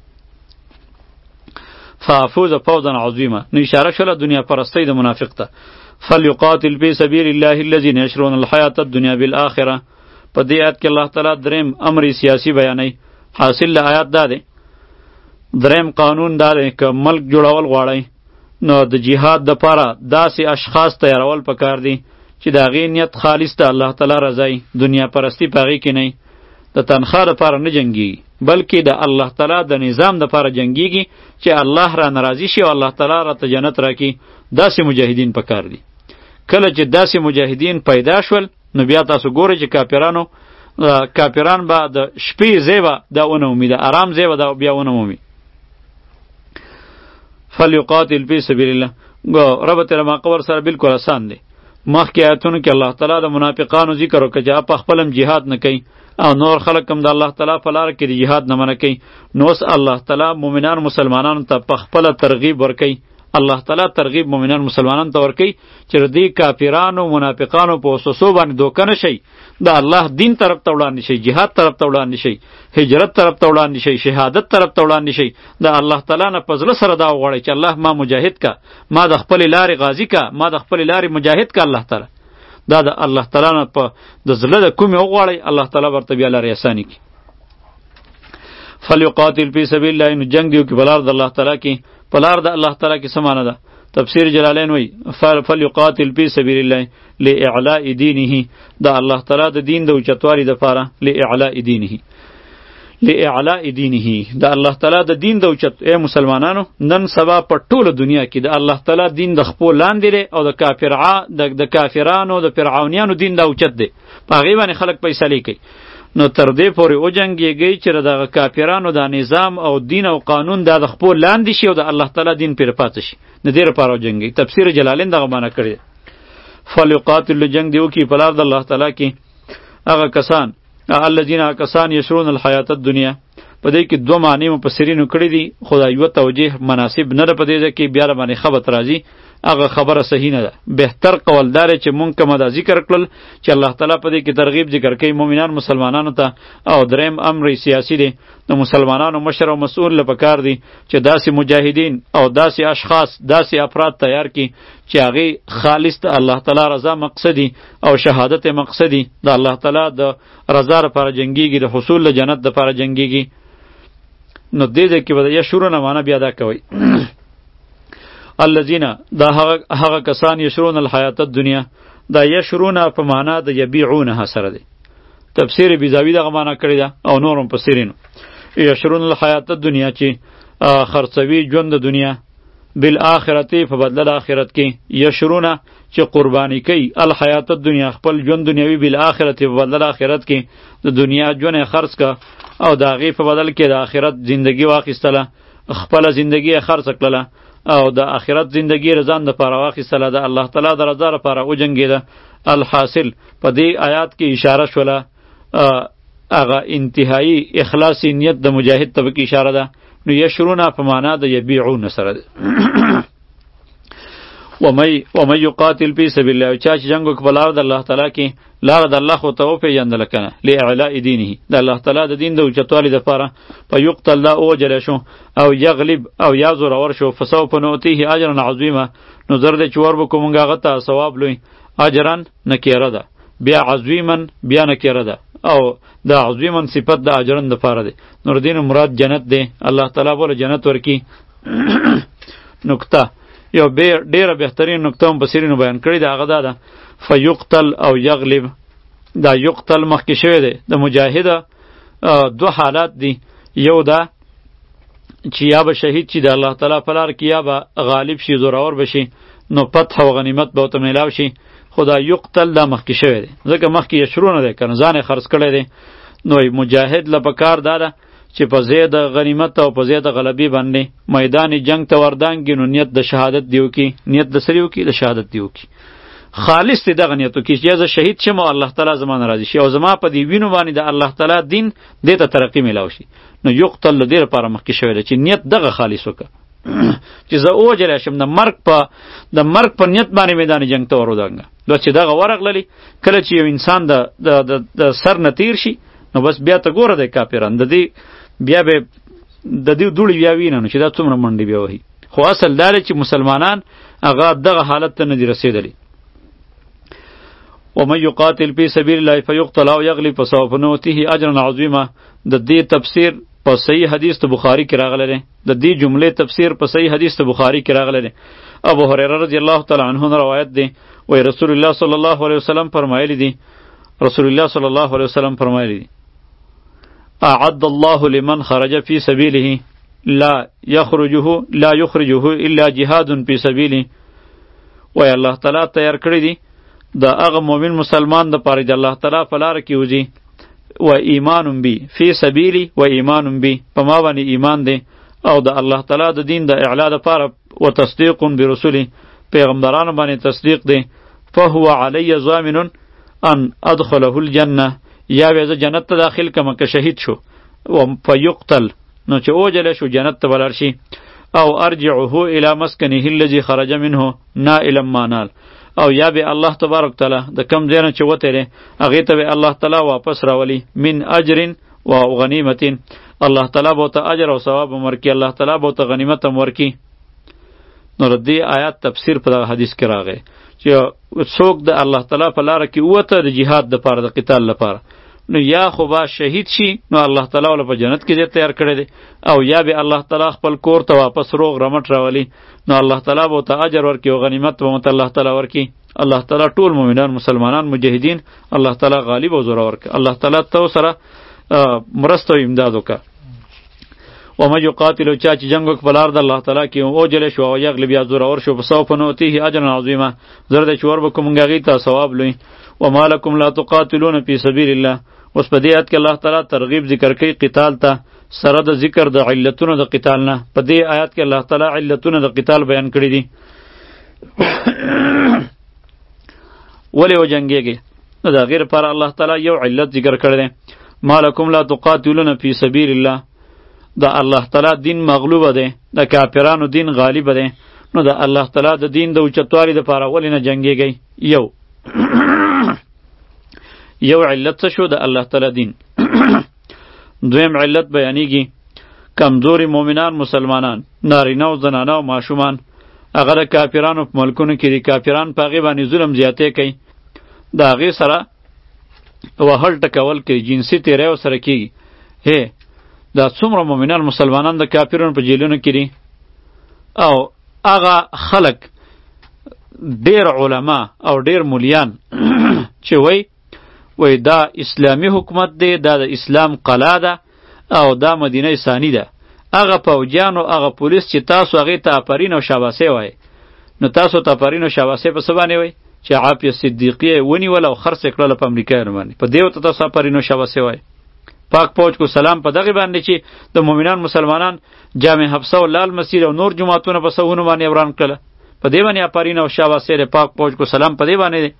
فافوز فوزا عظیما، نو اشاره شوله دنیا پرستی د منافق ته. فلیقاتل فی سبیل الله الذین یشرون الحیاة الدنیا بالآخرة. په دې آیت کې الله تعالی دریم امر سیاسی بیانوي. حاصل له آیات دا دی، دریم قانون دا دی که ملک جوړول غواړئ نو د جهاد دپاره داسې اشخاص تیارول پکار دي چې د هغې نیت خالص د الله تعالی رضای، دنیا پرستی په هغې کې نه، د تنخوا دپاره نه جنګیږي بلکې د الله تعالی د نظام دپاره جنګیږي چې الله را ناراضي شي او الله تعالی راته جنت راکړي. داسې مجاهدین پکار دي. کله چې داسې مجاهدین پیدا شول نو بیا تاسو ګورئ چې کافرانو کافران به د شپې ځای به دا ونه مومي، د ارام ځای به دا بیا ونه مومي. فلیقاتل فی سبیل الله ربط ما قبر سره بالکل آسان دی. مخکې آیتونو کې الله تعالی د منافقانو ذکر وکړه چې په خپل هم جهاد نه کوي او نور خلک هم د الله تعالی په لاره کې د جهاد نه منع کوي. نو اوس الله تعالی مؤمنان مسلمانانو ته په خپله ترغیب ورکوي. الله تعالی ترغیب مؤمنان مسلمانانو ته ورکوي چې دې کافرانو منافقانو په وسوسو باندې دوکه نه شي، د الله دین طرف ته وړاندې شي، جهاد طرف ته وړاندې شي، هجرت طرف ته وړاندې شي، شهادت طرف ته وړاندې شي. د الله تعالی نه په زړه سره دا وغواړئ چې الله ما مجاهد کا، ما د خپلې لارې غازي کا، ما د خپلې لارې مجاهد کا. الله تعالی دا د الله تعالی نه په د زړه د کومې وغواړئ، الله تعالی ورته بیا لارې اساني کړي. فلیقاتل فی سبیل الله، نو جنګ دیو کې په لار د الله تعالی کې، په لار د الله تعالی کې څه معنی ده؟ تفسیر جلالین وی فلیقاتل فی سبیل الله لاعلاء دینه، دا الله تعالی د دین د اوچتوالي دپاره، لاعلاء دینه لاعلاء دینه، دا الله تعالی د دین د اوچت. ای مسلمانانو نن سبا په ټوله دنیا کې د الله تعالی دین د خپو لاندې دی او د کافرعا د کافرانو د فرعونیانو دین د اوچت دی، په هغې باندې خلک فیصلې کوي. نو تر دې پورې وجنګېږئ چې دغه کافرانو دا نظام او دین او قانون دا د خپو لاندې شي او د الله تعالی دین پرې پاتې شي، د دې لپاره وجنګئ. تفسیر جلالین دغه معنی کړی. فلیقاتل جنګ دی وکړي په لار د الله تعالی کې هغه کسان الذین کسان یشرون الحیات الدنیا. په دې کې دوه معنی مفسرینو کړي دي، خو دا یوه توجیه مناسب نه ده په دې ځای کې، بیا باندې خبط راځي، هغه خبره صحیح نه ده. بهتر قول دار چې مونږ کومه دا ذکر کړل چې الله تعالی په دې کې ترغیب ذکر کوي مؤمنان مسلمانانو ته. او دریم امر سیاسی دی، د مسلمانانو مشر او مسؤل له پکار دی چې داسې مجاهدین او داسې اشخاص داسې افراد تیار کړي چې هغې خالص د الله تعالی رضا مقصدي او شهادت مقصدي، د الله تعالی د رضا لپاره جنګیږي، د حصول د جنت لپاره جنګیږي. نو دې ځای کې به د یشرونه معنی بیا دا کوئ الذین، دا هغه کسان یشرون الحیات الدنیا، دا یشرون په معنا د یبیعونها سره دی. تفسیر بیزاوی دغه معنا کړی ده او نور مفسرینو. یشرون الحیات الدنیا چې خرڅوي ژوند د دنیا، بالآخرت په بدله د آخرت کې. یشرون چې قربانی کوي الحیات الدنیا خپل ژوند دنیوي بالآخرت په بدل آخرت کې د دنیا ژوند خرڅ کا او د هغې په بدل کې د آخرت زندگی واخیستله خپله زندگی یې خرڅ کړله او د آخرت زندگی یې ځان دپاره واخیستله د الله تعالی د رضا لپاره وجنګېده. الحاصل په دې آیات کې اشاره شوله هغه انتهایی اخلاصی نیت د مجاهد ته پکې اشاره ده. نو یشرونه په معنا د یبیعون سره ده. ومن یقاتل فی سبیل الله، چا چې جنګ وکړي په لاره د الله تعالی کې، لاره د الله خو ته وپېژندله که نه، لاعلاء دینه، د الله تعالی د دین د اوچتوالي دپاره، فیقتل دا ووجلی شو او یغلب او یا زورور شو، فسوف نؤتیه اجرا عظیما، نو زر دی چې وربکو مونږ هغه ته ثواب لوی. اجرا نکیره ده، بیا عظیما بیا نکیره ده، او دا عظیما صفت د اجرن دپاره دی. نور دین مراد جنت دی، الله تعالی بوله جنت ورکی. نکته یو ډیره بهترین نکته هم بصیرینو بیان کړی ده، هغه دا ده فیقتل او یغلب. دا یقتل مخکې شوی دی، د مجاهد دو حالات دي، یو دا چې یا به شهید شي د الله تعالی په لار کې، یا به غالب شي زورور بشي، نو فتح او غنیمت به ورته میلاو شي. خو دا یقتل دا مخکې شوی دی، ځکه مخکې یشرونه دی که نه، ځان یې خرڅ کړی دی. نو مجاهد له پکار دا ده چې په ځای د غنیمت او په ځای د غلبې باندې میدان جنگ ته وردانګي، نو نیت د شهادت دی وکړي، نیت د سری وکړي، د شهادت دی وکړي، خالص دی دغه نیت وکړي چې زه شهید شم او الله تعالی زما نه راضي شي او زما په دې وینو باندې د الله تعالی دین دې ته ترقي میلاو شي. نو یقتل له دې لپاره مخکې شوی دی چې نیت دغه خالص وکړه چې زه ووجلی شم، د مرګ په د مرګ په نیت باندې میدان جنگ ته ور ودانګه. نو چې دغه ورغللی، کله چې یو انسان د د سر نه تیر شي، نو بس بیا ته ګوره دی کافران د دې بیا به د دې دوړي بیا وینه، نو چې دا څومره منډې بیا وهي. خو اصل دا دی چې مسلمانان هغه دغه حالت ته نه دي رسېدلي. ومن یقاتل فی سبیل الله فیقتل او یغلب فسوف نؤتیه اجرا عظیما. د دې تفسیر په صحیح حدیث ته بخاری کې راغلی دی، د دې جملې تفسیر په صحیح حدیث ته بخاری کې راغلی دی. ابو هریره رضی الله تعالی عنه روایت دی، وی رسول الله صلی الله علیه وسلم فرمایلی دی، رسول الله صلی الله علیه وسلم فرمایلی دی اعد الله لمن خرج فی سبیله لا یخرجه لا یخرجه الا جهاد فی سبیله. وی الله تعالی تیار کړی دی د هغه مؤمن مسلمان د پاره د الله تعالی په لاره کې وځي، و ایمان بی فی سبیلی و ایمان بی، په ما باندې ایمان دی او د الله تعالی د دین د اعلا لپاره، و تصدیق برسوله، پیغمبرانو باندې تصدیق دی. فهو علی ضامن ان ادخله الجنه، یا به جنت ته داخل کما که شهید شو، و فیقتل، نو چې اوجل شو جنت ته ولر شي. او ارجعه الی مسکنه الذی خرج منه نائلا ما نال، او یا به الله تبارک تعالی د کم ځای نه چې وته لري هغې ته به الله تعالی واپس راولي، من اجر و غنیمت، الله تعالی به ته اجر او ثواب هم ورکي، الله تعالی به ته غنیمت هم ورکي. نو د دې آیات تفسیر په دغه حدیث کې راغی چې څوک د الله تعالی په لاره کې ووته د جهاد دپاره، د قتال لپاره، نو یا خو به شهید شي، نو الله تعالی ول په جنت کې ځای تیار کړی دی، او یا به الله تعالی خپل کور ته واپس روغ رمټ راولي، نو الله تعالی به ته اجر ورکي او غنیمت به ته الله تعالی ورکي. الله تعالی ټول مؤمنان مسلمانان مجاهدین الله تعالی غالب او زوره ورکي. الله تعالی ته سره مرسته او امداد وکړه. ومن یقاتل، چا چې جنگ وکړي په لار د الله تعالی کې او جلی شو او یغلب یا زورور شو، فسوف نؤتیه اجرا عظیما، زر دی چې وربکو مونږ هغې ته ثواب لوی. وما لکم لا تقاتلون فی سبیل الله. اوس په دې آیت کې الله تعالی ترغیب ذکر کوي قتال ته، سره د ذکر د علتونو د قتال نه. په دې آیت کې الله تعالی علتونه د قتال بیان کړي دي. ولې وجنګېږي؟ نو د هغې لپاره الله تعالی یو علت ذکر کړی دی، ما لکم لا تقاتلون فی سبیل الله. د الله تعالی دین مغلوبه دی، د کافرانو دین غالبه دی، نو د الله تعالی د دین د اوچتوالي دپاره ولې نه جنګېږئ؟ یو یو علت څه شو؟ د الله تعالی دین. دویم علت بیانیږي کمزوري مؤمنان مسلمانان، نارینه او زنانه او ماشومان، هغه د کافرانو په ملکونو کې دي، کافران په هغې باندې ظلم زیاتې کوي، د هغې سره وهل ټکول کوي، جنسي تیری ورسره کېږي. هی دا څومره مؤمنان مسلمانان د کافرانو په جیلونو کې دي، او هغه خلک ډیر علما او ډیر مولیان چې وای وای دا اسلامی حکومت دی، دا د اسلام قلعه ده او دا مدینه ثانی ده، هغه پوجیان او هغه پولیس چې تاسو هغې ته آفرین او شاباسې وایي، نو تاسو ته آفرین او شاباسي په څه باندې وایي چې عافیه صدیقیه ونیول او خرڅ یې کړله په امریکایانو باندې، په دې ورته تاسو آفرین او شاباسي وایي. پاک فوج کو سلام په دغه باندې چې د مؤمنان مسلمانان جامع حفصه او لال مسجد او نور جماعتونه په سهونه باندې وران کړل، په دې باندې آفرین او شاباسي د پاک فوج کو سلام په دې باندې.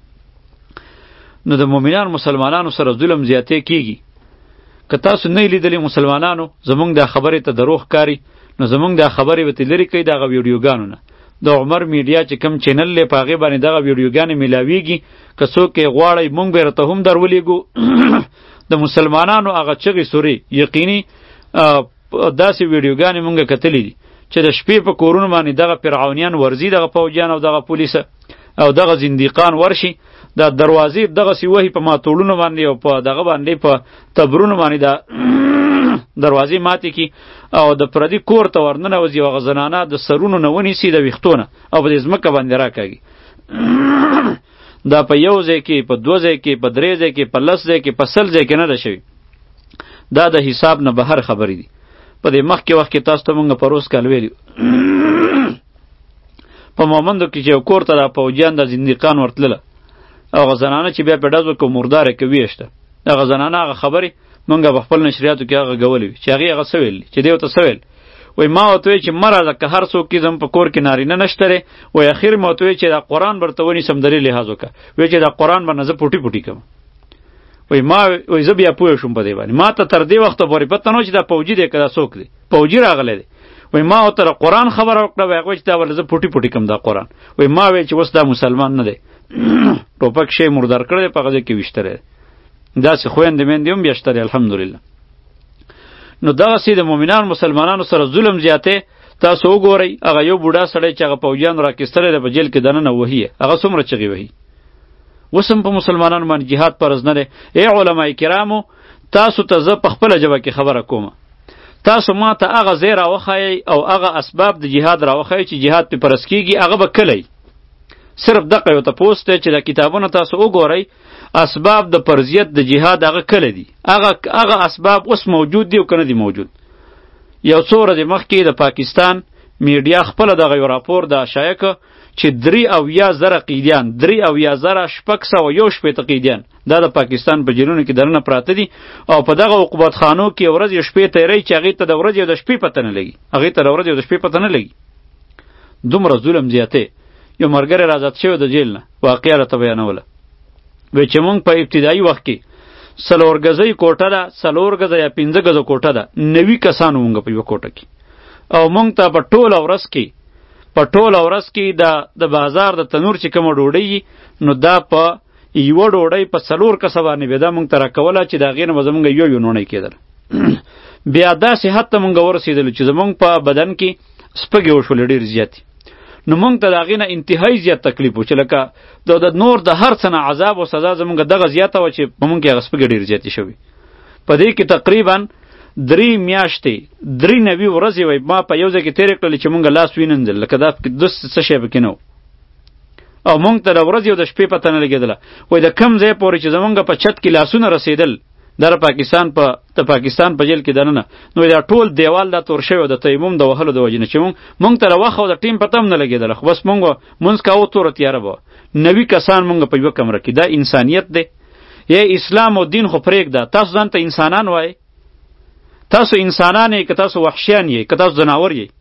نو د مؤمنان مسلمانانو سره ظلم زیاتې کیږي. که تاسو نه لیدلی مسلمانانو زمونږ د خبرې ته دروغ کاری، نو زمونږ د خبرې به لري کوي دغه ویډیوګانو نه. د عمر میډیا چې کم چینل لې په هغې باندې دغه ویډیوګانې میلاویږي، که څوک یې غواړئ مونږ به درته هم درولېږو. د مسلمانانو هغه چغې سورې یقیني داسې ویډیوګانې مونږ کتلې دي چې د شپې په کورونو باندې دغه فرعونیان ورځي، دغه پوجیان او دغه پولیسه او دغه زندیقان ورشي، دا دروازې دغه سی وਹੀ په ماتوړونو باندې او په دغه باندې په تبرونو باندې دا دروازې ماتې کی او د پردي کور ته ورننه وځي او غزنانه د سرونو نه ونیسي د ویښتونه او په دې ځمکه باندې راکاږي. دا په یو ځای کې، په دوه ځای کې، په درې ځای کې، په لس ځای کې، په سل ځای کې نه ده شوي. دا د حساب نه بهر خبرې دي. په دې مخکې وخت کې تاسو ته مونږ پروس کال ویلي په مومندو کې چې یو کور ته دا پوجیان د زندیقان ورتلله او غزنانه چې بیا په ډزو کې مرداره کې ویشته، دغه زنانه هغه خبرې مونږ په خپل نشریاتو کې هغه غولې وي چې هغې هغه څه ویل چې دی ورته څه ویل. وای ما ورته وی چې مه راځه که هر څوک کې زم په کور کې نارینه نشته دی. وای اخر مې ورته وی چې دا قرآن به ورته ونیسم درې لحاظ وکړه. وی چې دا قرآن به نه زه پوټي پوټي کوم. وای ما وای زه بیا پوه شوم په دې باندې، ما ته تر دې وخته پورې پته نه و چې دا پوجي دی که دا څوک دی، پوجي راغلی دی. وای ما ورته قرآن خبره وکړه، وای هغه چې دا ولې زه پوټي پوټي کوم دا قرآن. وای ما وی چې اوس دا مسلمان نه دی، ټوپک شی مردار کړی دی، په هغه ځای کې ویشته دی. داسې خویندې میندې هم بیا شته دی الحمدلله. نو دغسې د مؤمنان مسلمانانو سره ظلم زیاتې. تاسو وګورئ هغه یو بوډا سړی چې هغه پوجیانو راکیستلی دی په جیل کې دننه وهي، هغه څومره چغې وهي. اوس هم په مسلمانانو باندې جهاد فرض نه دی. ای علمای کرامو، تاسو ته زه په خپله ژبه کې خبره کوم، تاسو ما ته هغه ځای راوښایئ او هغه اسباب د جهاد راوښایئ چې جهاد پې فرض کېږي، هغه به کلی. صرف دقه یو تپوس دی چې د کتابونه تاسو وګورئ اسباب د فرضیت د جهاد هغه کله دي، هغه هغه اسباب اوس موجود دي او که نه دي موجود. یو څو ورځې مخکې د پاکستان میډیا خپله دغه یو راپور د شایع که چې درې اویا زره قیدیان، درې اویا زره شپږ سوه یو شپېته قیدیان دا د پاکستان په جیلونو کې دننه پراته دي او په دغه عقوبتخانو کې ورځې شپې تیری چې هغې ته د ورځې او د شپې پته نه لګي، هغې ته د ورځې او د شپې پته نه لګي. دومره ظلم زیاتې. یو ملګری راازاد شوی د جیل نه، واقعه راته بیانوله. وی چې مونږ په ابتدایي وخت کې څلور ګزۍ کوټه ده، څلور ګزه یا پنځه ګزه کوټه ده، نوي کسان مونږ په یوه کوټه کې، او مونږ ته په ټوله ورځ کې په ټوله ورځ کې د د بازار د تنور چې کومه ډوډۍ وي نو دا په یوه ډوډۍ په څلور کسه باندې بیا دا مونږ ته راکوله چې د هغې نه به زمونږ یو یو نوڼی کېدل. بیا داسې حد ته مونږ ورسېدلو چې زمونږ په بدن کې سپږې وشولې ډېرې زیاتې. نو مونږ ته د هغې نه انتهایي زیات تکلیف و چې لکه د نور د هر څه نه عذاب او سزا زمونږ دغه زیاته وه چې په مونږ کې هغه سپږې ډېرې زیاتې شوي. په دې کې تقریبا درې میاشتې درې نوي ورځې وای ما په یو ځای کې تېرې کړلې چې مونږ لاس وینځل، لکه دا دوس څه شی پکې نه و او مونږ ته د ورځې او د شپې پته نه لګېدله. وای د کم ځای پورې چې زمونږ په چت کې لاسونه رسېدل دا پاکستان په د پاکستان په جیل کې دننه، نو دا ټول دیوال دا تور شوی د تیمم د وهلو د وجې نه چې مونږ مونږ ته د وخت او د ټیم پته هم نه لګېدله، خو بس مونږ مونځ کاوه توره تیاره به نوي کسان مونږ په یوه کمره کې. دا انسانیت دی؟ یا اسلام او دین خو پرېږده، تاسو ځان ته انسانان وایئ؟ تاسو انسانان یې که تاسو وحشیان یې که تاسو ځناور یې؟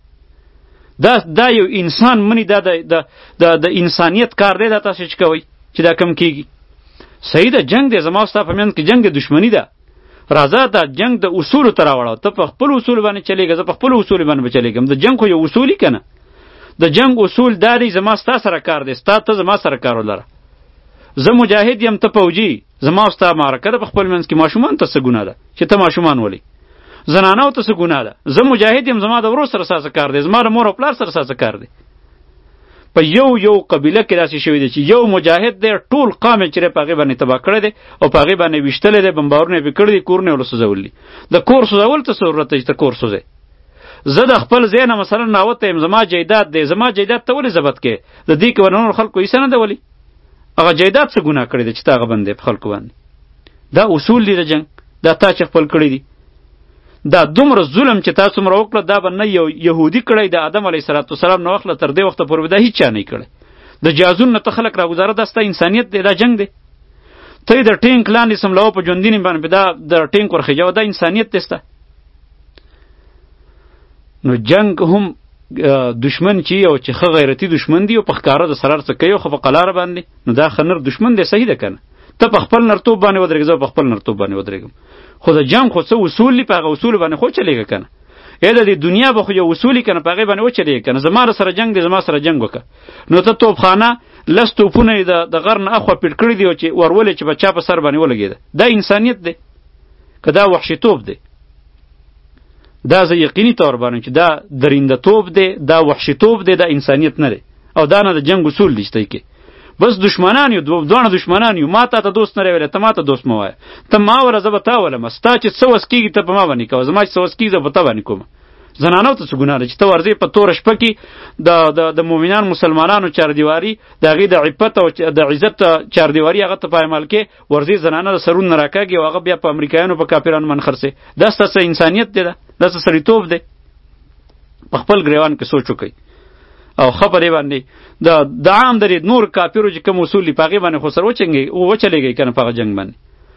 دا دا یو انسان منی، دا د د انسانیت کار دی دا تاسو چې کوئ چې دا کم کېږي. صحیح ده، جنگ دی زما ستا په منځ کې جنگ د دشمني ده، راځه دا جنگ د اصولو ته راوړه، ته په خپل اصول باندې چلیږه، زه په خپل اصول باندې به چلیږم. د جنگ خو یو اصولي که نه؟ د جنگ اصول دا دی زما ستا سره کار دی، ستا ته زما سره کار ولره. زه مجاهد یم ته فوجي، زما او ستا معرکه ده په خپل منځ کې. ماشومان ته څه ګناه ده چې ته ماشومان ولې؟ زنانو ته څه ګناه ده؟ زه مجاهد یم، زما د ورور سره څه کار دی، زما د مور او پلار سره څه کار دی. په یو یو قبیله کې داسې شوي دی چې یو مجاهد دی ټول قام یې چې په هغې باندې تباه کړی دی او په هغې باندې ویشتلی دی، بمبارونه یې پرې کړي دي، کورونه یې ول سوځولي دي. د کور سوځول ته څه ضرورت دی چې ته کور سوځې؟ زه د خپل ځای نه مثلا ناوته یم، زما جایداد دی، زما جایداد ته ولې ضبط کې؟ د دې کې به نور خلکو حصه نه ده ولې؟ هغه جایداد څه ګناه کړی دی چې ته هغه بند دی په خلکو باندې؟ دا اصول دي د جنګ، دا تا چې خپل کړي دي. دا دومره ظلم چې تاسو مر وکړه دا به نه یو يهودي کړی د آدم علیه السلام نو وخت تر دې وخت پورې دا هیڅ چا نه کړی د جازون نه ته خلک راګزاره دا ستا انسانیت دی دا جنگ دی ته د ټینک لاندې سملاو په ژوندینې باندې دا د ټینک ورخېجاوه دا انسانیت دی ستا نو جنگ هم دشمن چې او چې ښه غیرتي دشمن دی او په ښکاره د سرار څه کوي خو په قلاره باندې نو دا ښه نر دشمن دی صحیح ده که نه ته په خپل نرتوب باندې ودرېږه زه په خپل نرتوب باندې ودرېږم خو د جنگ خو څه اصول دي په هغه اصولو باندې خو چلېږه که نه ای د دې دنیا به خو یو اصول یي که نه په هغې باندې وچلېږه که نه زما سره جنگ دی زما سره جنگ وکړه نو ته توپخانه لس توپونه یې د غر نه اخوا پیټ کړي دي او چې ورولې چې په چا په سر باندې ولګېده دا انسانیت دی که دا وحشیتوب دی دا زه یقیني طور باندې چې دا درنده‌توب دی دا وحشیتوب دی دا انسانیت نه دی او دا نه د جنگ اصول دي چې کې بس دشمنان یو دوه دشمنان یو ما ته ته دوست نه ویل ته ما ته دوست مو وای ته ما ور زه به تا ولم ستا چې څه وس کیږي ته په ما باندې کوه زما چې څه وس کیږي زه په تا باندې کوم زنانو ته څه ګناه ده چې ته ورځې په تور شپه کې د د د مؤمنان مسلمانانو چاردیواري د هغې د عفت او د عزت چاردیواري هغه ته په عمل کې ورځې زنانه د سرون نه راکاږي او هغه بیا په امریکایانو په کافرانو باندې خرڅوي دا ستا څه انسانیت دی ده دا څه سړیتوب دی په خپل ګریوان کې سوچ وکئ او خبرې باندې د د عام درې نور کافرو چې کوم اصول دي په هغې باندې خو سر وچنګئ وچلېږئ که نه په هغه جنګ باندې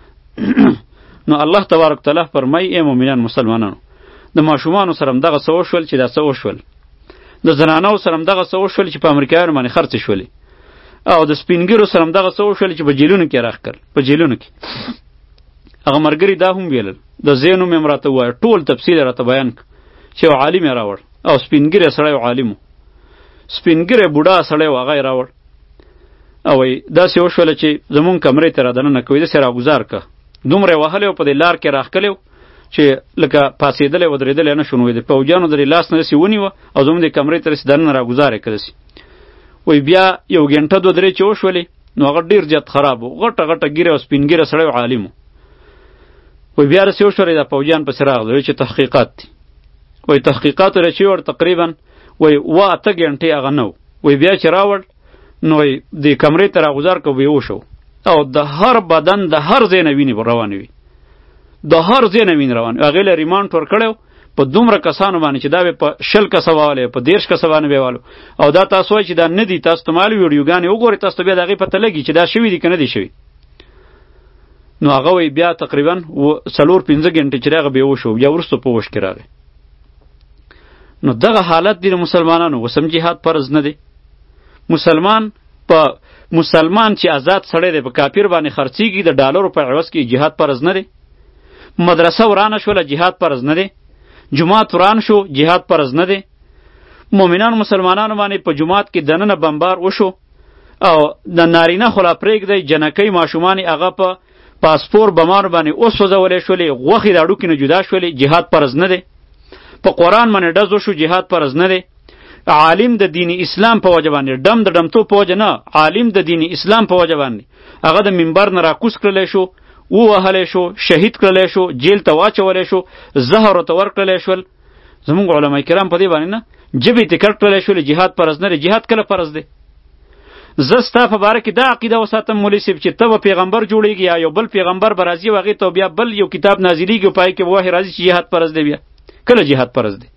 نو الله تبارک تعالی فرمایي ای مؤمنان مسلمانانو د ماشومانو سره هم دغه څه وشول چې دا څه وشول د زنانو سره هم دغه څه وشول چې په امریکایانو باندې خرڅې شولې او د سپینګیرو سره هم دغه څه وشول چې په جیلونو کې راښ کړل په جیلونو کې هغه ملګري دا هم ویلل د زه نوم یې هم راته ووایه ټول تفصیل یې راته بیان کړ چې یو عالم یې راوړ او سپینګیری سړی عالم و سپینګیری بوډا سړی و هغه یې راوړ او وایي داسې وشوله چې زمونږ کمرې ته رادننه کوي داسې راګوزار که دومره یې وهلی و په دې لار کې راښکلی و چې لکه پاسېدلی ودرېدلی نه شو نو د پوجیانو درې لاس نه داسې ونیوه او زموږ د کمرې ته داسې دننه راګوزار یې که داسې وایي بیا یو ګنټه دوه درې چې وشولې نو هغه ډېر زیات خراب و غټه غټه ګیره او سپینګیره سړی و عالم و وایي بیا داسې وشولې دا پوجیان پسې راغله وایي چې تحقیقات دي وایي تحقیقاتو را چې وړ تقریبا وایي اوه اته ګنټې هغه نه و وایي بیا چې راوړ نو وایي د کمرې ته راګوزار که وایي وشو او د هر بدن د هر ځای نه وینې روانې وي د هر ځای نه وینې روانې هغې له ریمانډ ورکړی په دومره کسانو باندې چې دا به په شل کسه والی په دېرش کسه باندې به والو او دا تاسو وایي چې دا نه دي تاسو ته معلوم ویډیوګانې وګورئ تاسو ته بیا د هغې پته لګي چې دا شوي دي که نه دي شوي نو هغه وایي بیا تقریبا څلور پنځه ګنټې چې هغه بې وشو بیا وروسته په وش کې راغی نو دغه حالت دی د مسلمانانو وسم جهاد فرض نه دی مسلمان په مسلمان چې آزاد سړی دی په کافر باندې خرڅیږي د ډالرو په عوض کې جهاد فرض نه دی مدرسه ورانه شوله جهاد فرض نه دی جماعت وران شو جهاد فرض نه دی مؤمنان مسلمانانو باندې په جماعت کې دننه بمبار وشو او د نارینه خلا پرېږدی جنکۍ ماشومان هغه په پاسپور بمانو باندې وسوځولې شولې غوښې د هډوکي نه جدا شولې جهاد فرض نه دی په قرآن باندې ډز وشو جهاد فرض نه دی عالم د دین اسلام په وجه باندې ډم د ډمتوب په وجه نه عالم د دین اسلام په وجه باندې هغه د منبر نه راکوز کړلی شو ووهلی شو شهید کړلی شو جیل ته واچولی شو زهر ورته ورکړلی شول زمونږ علما کرام په دې باندې نه جبې ته کټ کړلی شولې جهاد فرض نه دی جهاد کله فرض دی زه ستا په باره کې دا عقیده وساتم مولوي صاحب چې ته به پیغمبر جوړېږي یا یو بل پیغمبر به راځي او هغې ته بیا بل یو کتاب نازلېږي او په هغې کې به وحی راځي چې جهاد فرض دی بیا کله جهاد فرض دی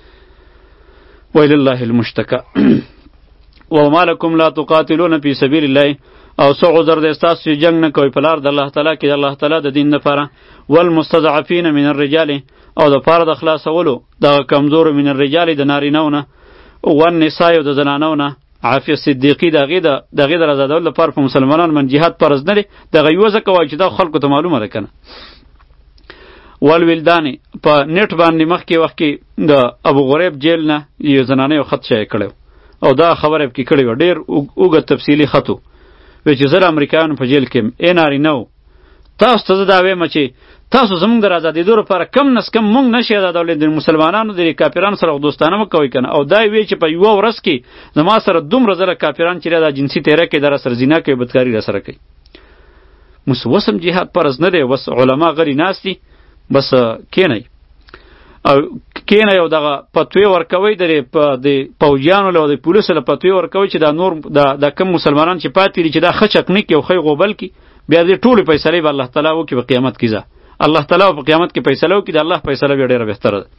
ولله المشتکا وما لکم لا تقاتلون فی سبیل الله او څه عذر دی ستاسو چې جنګ نه کوئ په لار د الله تعالی کې د الله تعالی د دین دپاره والمستضعفین من الرجال او د پاره د خلاصولو دغه کمزورو من الرجال د نارینهو نه والنساء د زنانو نه عافیه صدیقي د هغې د هغې د رضادولو لپاره په مسلمانانو باندې جهاد فرض نه دی دغه یوه ځکه وایي چې دا خلکو ته معلومه ده که نه والولدانې په نیټ باندې مخکې وخت کې د ابو غریب جیل نه یو زنانه یو خط شایع کړی او دا خبره پکې کړې وه ډېر اوږد تفصیلي خط و وایي چې زه د امریکایانو په جیل کې یم ای نارینه و تاسو ته زه دا وایم چې تاسو زمونږ د ازادېدو لپاره کم نس کم مونږ نشئ ازادولی د مسلمانانو د کافرانو سره دوستانه مه کوئ که نه او دا یې وایي چې په یوه ورځ کې زما سره دومره زره کافران چې دا جنسي تیره کوي دا راسره زنا کوي بدکاري راسره کوي وسم جهاد فرض نه دی بس علما غري ناست دي بس کینای او کینای او دغه فتوی ورکوي د د پوجیانو له د پولیسو له فتوی ورکوي چې دا نور د د کم مسلمانان چې پاتې دي چې دا خچک نه کوي خو غوبل کی بیا دې ټول فیصله به الله تعالی وکي په قیامت کې ځه الله تعالی په قیامت کې فیصله وکړي، د الله فیصله بیا ډیره بهتره ده.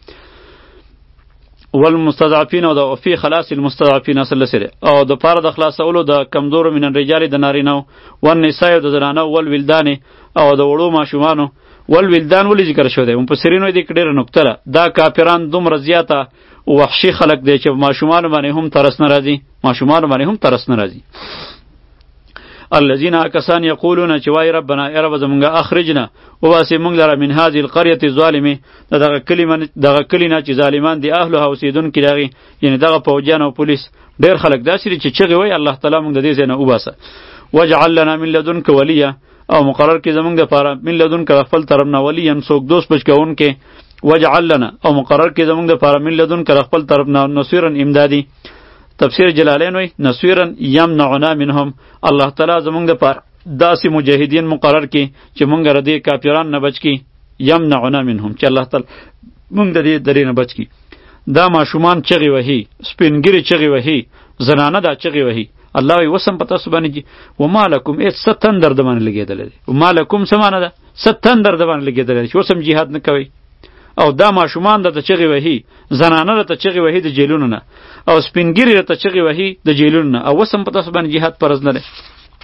والمستضعفین او د فی خلاص المستضعفین اصل سره او د پاره د خلاصولو د کمزورو من الرجال د نارینو والنساء د زنانو والولدان او د وړو ماشومانو. والولدان ولې ذکر شوی دی؟ مفسرینو دې کې ډیره نکته ده. دا کافران دومره زیاته وحشي خلق دی چې ماشومان باندې هم ترس نه راځي، ماشومان باندې هم ترس نه راځي. الذين کسان یقولون چې وای ربنا ای رب زمونږه اخرجنا وباسي مونږ لره من هذه القريه الظالمه، دغه کلمه دغه کلینا چې ظالمان دي اهل او اوسیدونکي دغه، یعنی دغه فوجان او پولیس ډیر خلک داسې چې چغې وای الله تعالی مونږ د دې ځای نه وباسه. وجعل لنا من لدنک ولیا، او مقرر کې زمونږ لپاره من لدنک خپل طرف نه ولیا څوک دوست بچ کوونکې. وجعل لنا او مقرر کې زمونږ لپاره من لدنک خپل طرف نه نصيرا امدادي. تفسیر جلالین وی نصیرا یمنعنا منهم، الله تعالی زمونږ لپاره داسې مجاهدین مقرر کی چې مونږ ردی کافران نه بچ کی. یمنعنا منهم چې الله تعالی مونږ د دې درې نه بچ کی. دا ماشومان چغې وهي، سپینګری چغې وهي، زنانه دا چغې وهي. الله وی وسم پتا سبحانه جی وما لكم ات ستن درد باندې لګیدل دي. وما لكم سمانه ده ستن درد باندې لګیدل دي چې وسم jihad نه کوي. او دا ماشومان د چغې وهي، زنانه د چغې وهي د جیلونو نه، او سپینګری د چغې وهي د جیلونو نه، او وسم پتا سبحانه jihad پرز نه ده.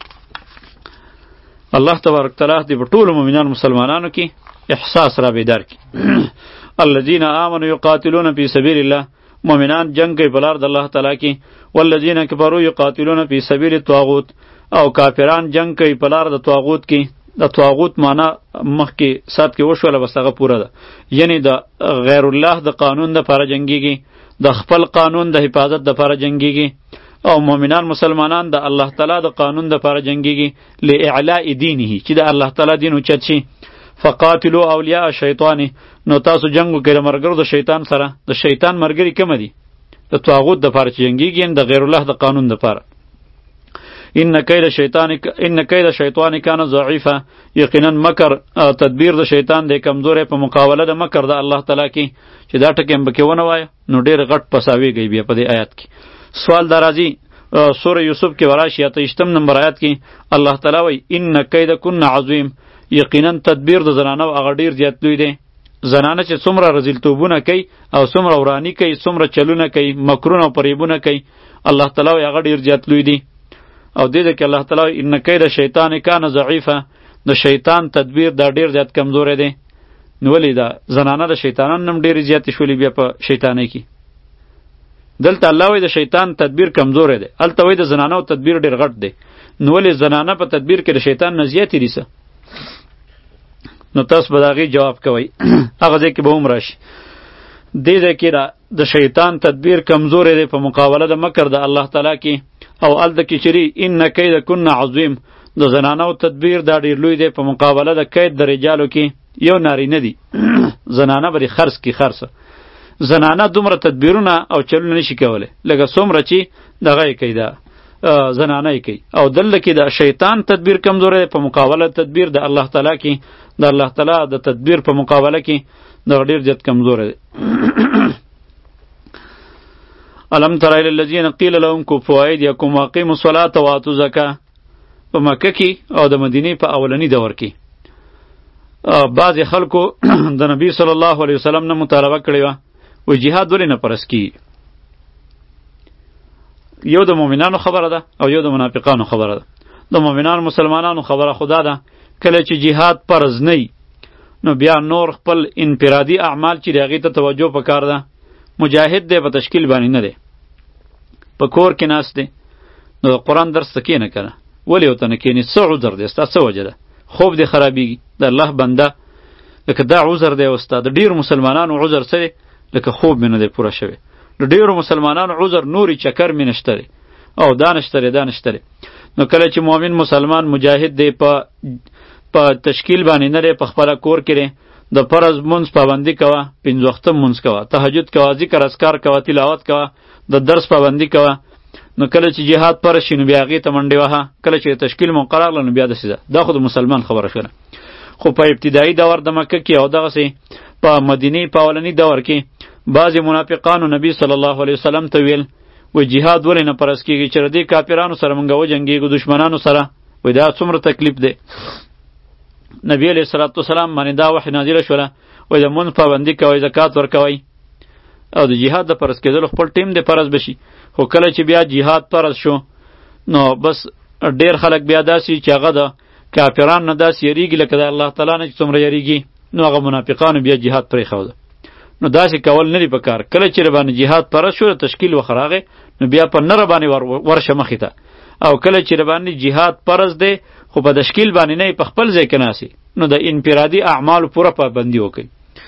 الله تبارک تعالی دې په ټولو مؤمنانو مسلمانانو کې احساس را بیدار کړي. الذين آمنوا يقاتلون في سبيل الله، مؤمنان جنگ کوي په لار د الله تعالی کې. والذین کفروا یقاتلون فی سبیل الطاغوت، او کافران جنگ کوي په لار د طاغوت کې. د طاغوت معنی مخکې سات کې وشوله بس هغه پوره ده، یعنی د غیر الله د قانون د لپاره جنګیږي، د خپل قانون د حفاظت د لپاره جنګیږي. او مؤمنان مسلمانان د الله تعالی د قانون د لپاره جنګیږي لاعلاء دینه، چې د الله تعالی دین اوچت شي. فقاتلوا اولیاء الشیطان، نو تاسو جنگ وکړئ مرګرو د شیطان سره. د شیطان مرګري کوم دي؟ د طاغوت د لپاره چې جنګیږي، د غیر الله د قانون د لپاره. ان کید شیطان ان کید شیطان کان ضعیفا، یقینا مکر تدبیر د شیطان د کمزورې په مقابله د مکر د الله تعالی کې. چې دا ټکی هم بکې ونه وایه نو ډېر غټ پساویږي بیا په دې آیات کې. سوال دا راځي سوره یوسف کې وراشي اتهشتم نمبر آیات کې الله تعالی وایي ان کیدکن عظیم، یقینا تدبیر د زنانو هغه ډېر زیات لوی دی. زنانه چې څومره رذیلتوبونه کوي او څومره ورانی کوي، څومره چلونه کوي، مکرونه او فریبونه کوي، الله تعالی وایي هغه ډېر زیات لوی دی. او دې ده کې الله تعالی ان کید شیطان کان ضعیفا، د شیطان تدبیر دا ډیر زیات کمزور دی. نو ولې دا زنانه د شیطانان نم ډیر زیات شولې بیا په شیطانۍ کې؟ دلته الله وایي د شیطان تدبیر کمزور دی، الته وایي د زنانو تدبیر ډیر غټ دی. نو ولې زنانه په تدبیر کې د شیطان نه زیاتې دي څه؟ نو تاسو به د هغې جواب کوئ، هغه ځای کې به هم راشي. دې ځای کې د شیطان تدبیر کمزور دی په مقابله د مکر د الله تعالی کې. او الته کې چری ان کیدکن عظیم، د زنانو تدبیر دا ډیر لوی دی په مقابله د کید د رجالو کې. یو نارینه دی زنانه بری خرڅ کی خرڅه، زنانه دومره تدبیرونه او چلونه نشي کوله لکه څومره چې دغه کوي دا زنانه کوي. او دلته کې د شیطان تدبیر کمزور دی په مقابله تدبیر د الله تعالی کې. د الله تعالی د تدبیر په مقابله کې د ډیر زیات کمزور دی. الم تر الی الذین قیل لهم کفوا ایدیکم واقیموا الصلاة واتوا الزکاة. په مکه کې او د مدینې په اولنی دور کې بعض خلکو د نبی صلی الله علیه وسلم نه مطالبه کړې وه و جهاد ولې نه پرس کیږي. یو د مؤمنانو خبره ده او یو د منافقانو خبره ده. د مؤمنانو مسلمانانو خبره خدا ده کله چې جهاد فرض نه نو بیا نور خپل انفرادي اعمال چې د هغې ته توجه پکار ده. مجاهد دی په تشکیل باندې نه دی، په کور کې ناست دی، نو د قرآن درس ته کښېنه که نه، ولې ورته نه کښېنې؟ څه عذر دی ستا؟ څه وجه ده؟ خوب دی خرابېږي د الله بنده، لکه دا عذر دی او ستا د ډېرو مسلمانانو عذر څه دی؟ لکه خوب مې نه دی پوره شوی. د ډېرو مسلمانانو عذر نوري چکر مې نشته دی او دا نشته دی دا نشته دی. نو کله چې مؤمن مسلمان مجاهد دی په په تشکیل باندې نه دی، په خپله کور کې دی، د فرض منځ پابندي کوه، پنځه وخته منځ کوه، تهجد کوه، ذکر اذکار کوه، تلاوت کوه، د درس پابندي کوه. نو کله چې جهاد فرض شي نو بیا هغې ته منډې وهه، کله چې تشکیل مقرر کړه نو بیا داسې ده. دا خو د مسلمان خبره شوله. خو په ابتدایي دور د مکه کې او دغسې په مدینې په اولني دور کې بعضې منافقانو نبی صلی الله علیه وسلم ته ویل و جهاد ولې نه فرض کېږي چې د دې کافرانو سره موږ وجنګېږو، دشمنانو سره. وایي دا څومره تکلیف دی. نبی علیه الصلاة والسلام باندې دا وحی نازله شوله وایي د مونځ پابندي کوئ زکات ورکوئ او د جهاد د فرض کېدلو خپل ټیم د فرض بشي خو کله چې بیا جهاد فرض شو نو بس ډیر خلک بیا داسې چې هغه د کافران نه داسې یریږي لکه د الله تعالی نه چې څومره یریږي نو هغه منافقانو بیا جهاد پرېښوده نو داسې کول نه دي پکار کله چې ربانې جهاد فرض شو تشکیل وخراغې نو بیا په نه ربانې ورشه مخې ته او کله چې ربانې جهاد فرض دی خو په تشکیل باندې نه په خپل ځای کې ناسي نو د انفرادي اعمالو پوره پابندي وکړي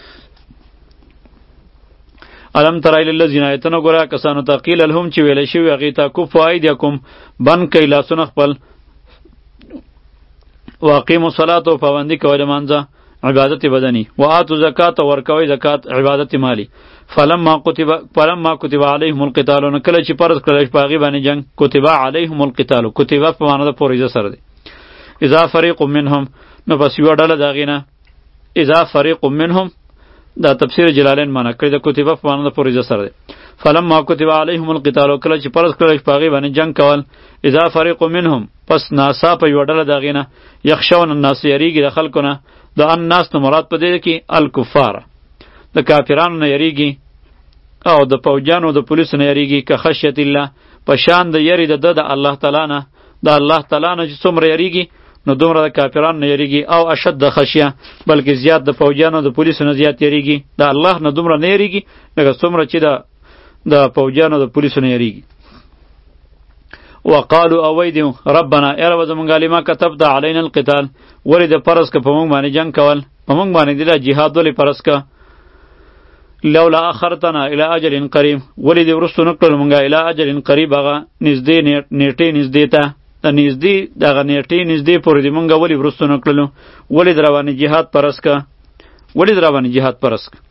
الم تر الی الذین ایتنا ګورا کسانو ته قیل لهم چې ویل شوی هغې ته کفوا ایدیکم بند کئ لاسونه خپل واقیموا الصلاة او پابندي کوئ د مانځه عبادت بدنی و آتوا زکات ورکوئ زکات عبادت مالی فلما کتب فلما کتب علیهم القتال نو کله چې فرض کړل شي په هغې باندې جنګ کتب علیهم القتال کتب په معنی د پوریزه سره دی اذا فریق منهم نو پس یوه ډله د هغې نه اذا فریق منهم دا تفسیر جلالین معنی کړی د کتبه په معنی د پوریزه سره دی فلما کتب علیهم القتال کله چې فرض کړل شي په هغې باندې جنګ کول اذا فریق منهم پس ناڅاپه یوه ډله د هغې نه یخشون الناس یریږي د خلکو نه د الناس نه مراد په دې کې الکفار د کافرانو نه یریږي او د پوجانو د پولیسو نه یریږي که خشیت الله په شان د یری د ده د الله تعالی نه د الله تعالی نه چې څومره یریږي نو دومره د کافرانو نه یریږي او اشد د خشیه بلکې زیات د پوجانو د پولیسو نه زیات یریږي د الله نه دومره نه یریږي لکه څومره چې د د پوجانو د پولیسو نه یریږي وقالو اویدو ربنا ارو زمونږه لما كتبت علینا القتال ولې د فرض که په مونږ باندې جنګ کول په مونږ باندې دی جهاد ولې فرض که لولا اخرتنا الى اجل قریب ولې دې وروستو نه کړل مونږه الى اجل قریب هغه نږدې نیټې نږدې ته د نږدې دغه نیټې نږدې پورې دې مونږه ولې وروستو نه کړلو ولې د روانې جهاد فرض که ولې د روانې جهاد فرض که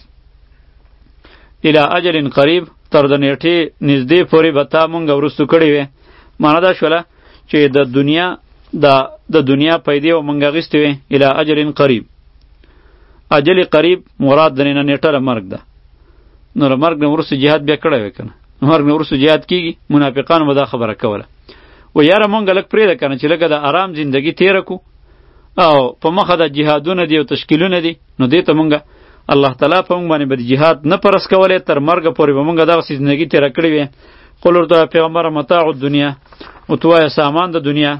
الى اجل قریب تر د نیټې نږدې پورې به تا مونږه وروستو کړې وې معنا دا شوله چې د دنیا د د دنیا پیدې او مونږ اخیستې وې الی اجل قریب اجل قریب مراد د نه نیټه د مرګ ده نو د مرګ نه وروسته جهاد بیا کړی وی که نه مرګ نه وروسته جهاد کېږي منافقانو به دا خبره کوله و یاره مونږ لږ پرېږده که نه چې لږه د آرام زندګي تېره کړو او په مخه د جهادونه دي او تشکیلونه دي نو دې ته مونږ الله تعالی په مونږ باندې به د جهاد نه فرض کولی تر مرګه پورې به مونږ دغسې زندګي تېره کړې وې قل ورته پیغمبره متاع الدنیا وتوایه سامان د دنیا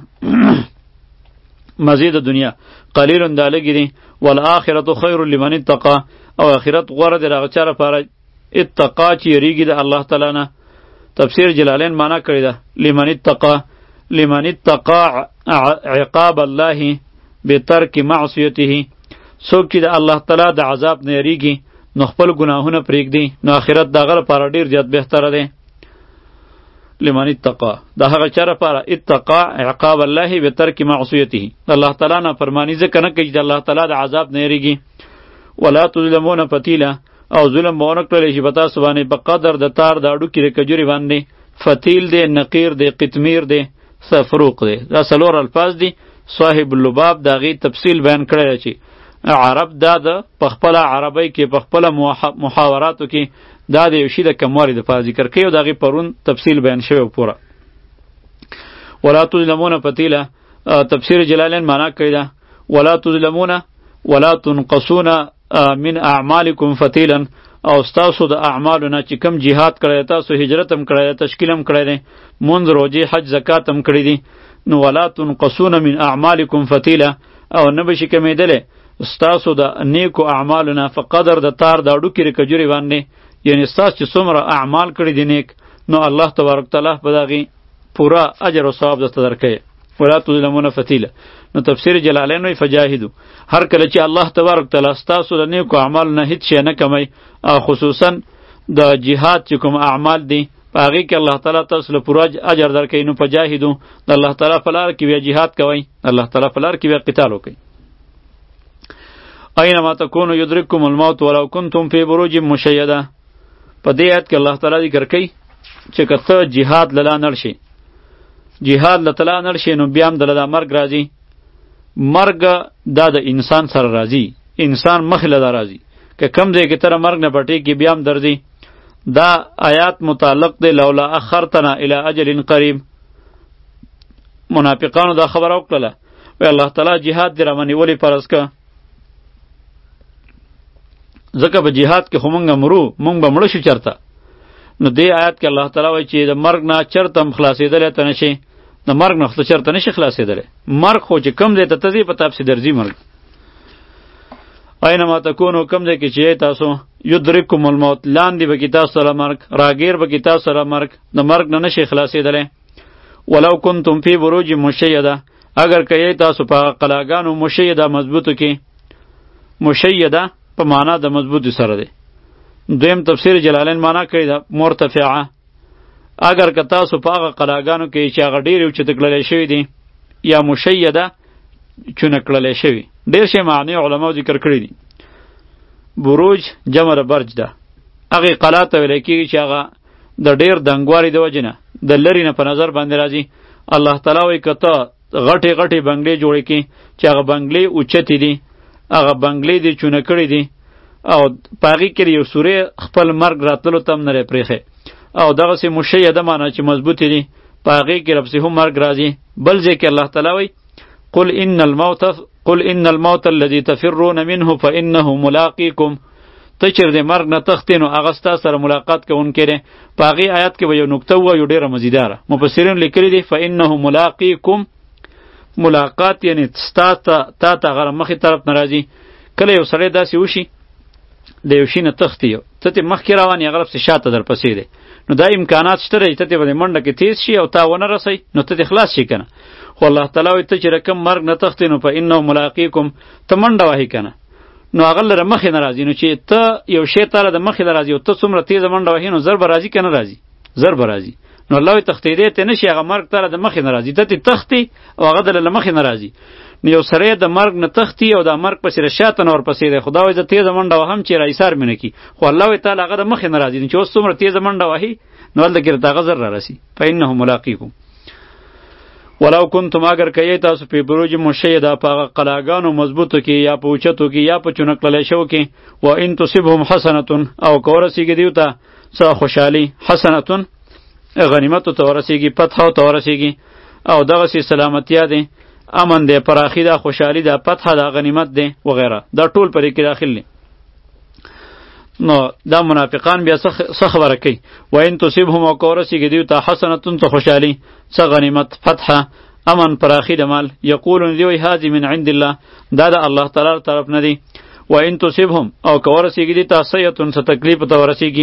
مزید دنیا قلیل دا لګی دی والآخرة خیر لمن اتقا او آخرت غوره دی هغه چا لپاره اتقا چې یریږي د الله تعالی نه تفسیر جلالین معنا کړی ده لمن اتقا لمن اتقا عقاب الله بترک معصیته څوک چې د الله تعالی د عذاب نه یریږي نو خپل ګناهونه پرېږدي نو آخرت د هغه لپاره ډېر زیات بهتره دی لمن اتقا دا هغه چا لپاره اتقا عقاب الله بترک معصیته الله تعالی نه فرمانی ځکه نه کوي چې د الله تعالی د عذاب نه یریږي ولا تظلمون فتیلا او ظلم به ونه کړلی شي په تاسو باندې په قدر د تار د هډوکي د کجورې باندې فتیل دی نقیر دی قطمیر دی سفروق دی دا څلور الفاظ دي صاحب اللباب د هغې تفصیل بیان کړی دی چې عرب دا د په خپله عربی کې په خپله محاوراتو کې دا د یو شي د کموالي دپاره ذکر کوي او د هغې پرون تفصیل بیان شوی پوره ولا تظلمون فتیله تفسیر جلالین معنا کړی ده ولا تظلمون ولا تنقصون من اعمالکم فتیلا او ستاسو د اعمالو نه چې کم جهاد کړی تاسو هجرت هم کړی تشکیل هم کړی دی منځ روژې حج زکات هم کړی دي نو ولا تنقصون من اعمالکم فتیلا او نه به شي کمیدلی ستاسو د نیکو اعمالو نه په قدر د تار د هډوکي د کجورې باندې یعنی ستاسو چې څومره اعمال کړي دي نیک نو الله تبارک تعالی په دغې پوره اجر او ثواب درته درکوي ولا تظلمون فتیله نو تفسیر جلالین وی فجاهدو هر کله چې الله تبارک تعالی ستاسو د نیکو اعمالو نه هیڅ شی نه کمی او خصوصا د جهاد چې کوم اعمال دي په هغې کې الله تعالی تاسو له پوره اجر درکوي نو فجاهدو د الله تعالی په لاره کې بیا جهاد کوئ الله تعالی په لاره کې بیا قتال وکئ اینما تکونو یدرککم الموت ولو کنتم فی بروج مشیده په دې آیت کې الله تعالی ذکر کوي چې که ته جهاد له لاره نړ شي جهاد له تلا نړ شي نو بیا هم دله دا مرګ راځي مرګ دا د انسان سره راځي انسان مخې له دا راځي که کم ځای کې ته مرګ نه پټېږي بیا هم درځي دا آیات متعلق دی لولا اخرتنا الی اجل قریب منافقانو دا خبره وکړله و الله تعالی جهاد دی رامنی ولی فرض که ځکه په جهاد کې خو مونږ مرو مونږ به مړه شو چرته. نو دې آیات کې الله تعالی وایي چې د مرګ نه چرته هم خلاصېدلی ته نشي، د مرګ نه خو چرته نشي خلاصېدلی. مرګ خو چې کم دی ته ته ځې په تا پسې درځي مرګ. اینما تکونو کم دی کې چې تاسو یدرککم الموت، لاندې به کې تاسو سره مرګ، راګیر به کې تاسو سره مرګ، د مرګ نه نشي خلاصېدلی. ولو کنتم فی بروج مشیده، اگر که تاسو په قلاګانو مشیده مضبوطو کې، مشیده په معنا د مضبوطی سره دی. دویم تفسیر جلالین معنا کړی ده مرتفعه، اگر که تاسو په هغه قلاګانو کې چې هغه ډېرې اوچته کړلی شوي دي، یا مشیده چونه کړلی شوي، ډېر شی معنی علماو ذکر کړي دي. بروج جمع د برج ده، هغې قلا ته ویلی کېږي چې هغه د ډېر دنګوالي د وجې نه د لرې نه په نظر باندې راځي. الله تعالی وایي که ته غټې غټې بنګلې جوړې کړي چې هغه بنګلې اوچتې دي، هغه بنګلې دې چونه کړي دي، او په هغې کې یو سورې خپل مرګ راتللو ته هم نه پرېښی، او دغسې مشیده معنا چې مضبوطې دي، په هغې کې رپسې هم مرګ راځي. بل ځای کې الله تعالی وایي قل ان الموت قل ان الموت الذي تفرون منه فانه ملاقيكم، ته چېر د مرګ نه تښتې نو هغه ستا سره ملاقات کوونکی دی. په هغې آیات کې به یو نکته ووایو ډېره مزیداره، مفسرین لیکلي دي فانه ملاقيكم، ملاقات یعنی ستا ته تا ته هغه مخې طرف نه راځي. کله یو سړی داسې وشي د یو شي نه تښتي، ته ترې مخکې روان یې هغه رپسې شاته در پسې دی، نو دا امکانات شته دی چې ته ترې به منډه کې تیز شي او تا ونه رسی نو ته ترې خلاص شي که نه. خو الله تعالی وایي ته چې رقم مرګ نه تښتې نو فانه ملاقیکم، ته منډه وهې که نه نو هغه لره مخې نه راځي. نو چې ته یو شی تاله د مخې نه راځي او ته څومره تیزه منډه وهې نو زر به راځي که نه راځي؟ زر به راځي. نو الله وایي تښتېدی ته نه شي، هغه مرګ تاله د مخې نه راځي، ته ترې تښتې او هغه دله له مخې نه راځي. نو یو سړی د مرګ نه تښتي او دا مرګ پسې د شاته نه ورپسې دی، خو دا وایي زه تیزه منډه وهم چې رایسار مې نه کي، خو الله وایي تعالی هغه د مخې نه راځي. نو چې اوس څومره تیزه منډه وهي نو هلته کې درته هغه زر را رسي. فانه ملاقیکم ولو کنتم، اگر که یې تاسو په بروج مشیده په هغه قلاګانو مضبوطو کې یا په اوچتو کې یا په چونه کړلی شو کې، و ان تصبهم حسنتون، او که ورسېږي دیو ته څه خوشحالي، حسنتون غنیمتو ته ورسېږي، فتحو ته ورسېږي، او دغسې سلامتیا دی، امن دی، پراخي ده، خوشحالي ده، فتح ده، غنیمت دی وغیره، دا ټول پرې کې داخل دي. نو دا منافقان بیا څه خبره کوي؟ و ان تصبهم، او که ورسېږي دیو ته حسنتون ته خوشحالي، څه غنیمت، فتح، امن، پراخي د مال، یقولون دی وایي هذه من عند الله، دا د الله تعالی طرف نه دی. و ان تصبهم، او که ورسېږي دی ته سیئتون، څه تکلیف ته ورسېږي،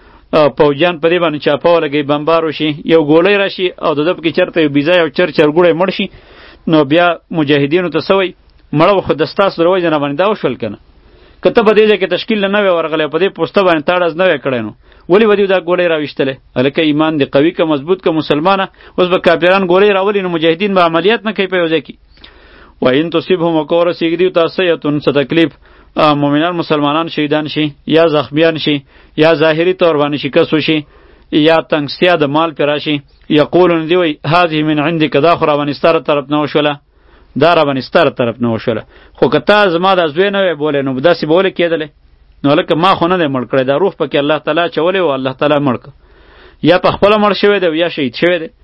پوجان په دې باندې چاپه ولګوي، بمبار وشي، یو ګولۍ راشي او د ده پکې چېرته یو بیزه یو چر چرګوړی مړ شي، نو بیا مجاهدینو ته څه وایي؟ مړه خو د ستاسو د وجې نه باندې دا وشول که نه؟ که ته په دې ځای کې تشکیل نه وی ورغلی، په دې پوسته باندې تا ډز نه وی کړی، نو ولې به دې دا ګولۍ راویشتلی؟ هلکه ایمان دې قوي که مضبوط که مسلمانه، اوس به کافران ګولۍ راولي نو مجاهدین به عملیات نه کوي په یو ځای کې. و ان تصبهم، او که ورسېږي دیو ته سیئتون، څه تکلیف، مؤمنان مسلمانان شهیدان شي یا زخمیان شي یا ظاهري طور باندې شکست وشي یا تنګستیا د مال پې راشي، یقولون دی وایي هذه من عندک، دا خو راباندې ستا له طرف نه وشوله، دا راباندې ستا له طرف نه وشوله. خو که تا زما دا زوی نه وی بولی نو داسې به ولې کېدلی؟ نو هلکه ما خو نه دی مړ کړی، دا روح پکې الله تعالی اچولی و، الله تعالی مړ که، یا په خپله مړ شوی دی یا شهید شوی دی.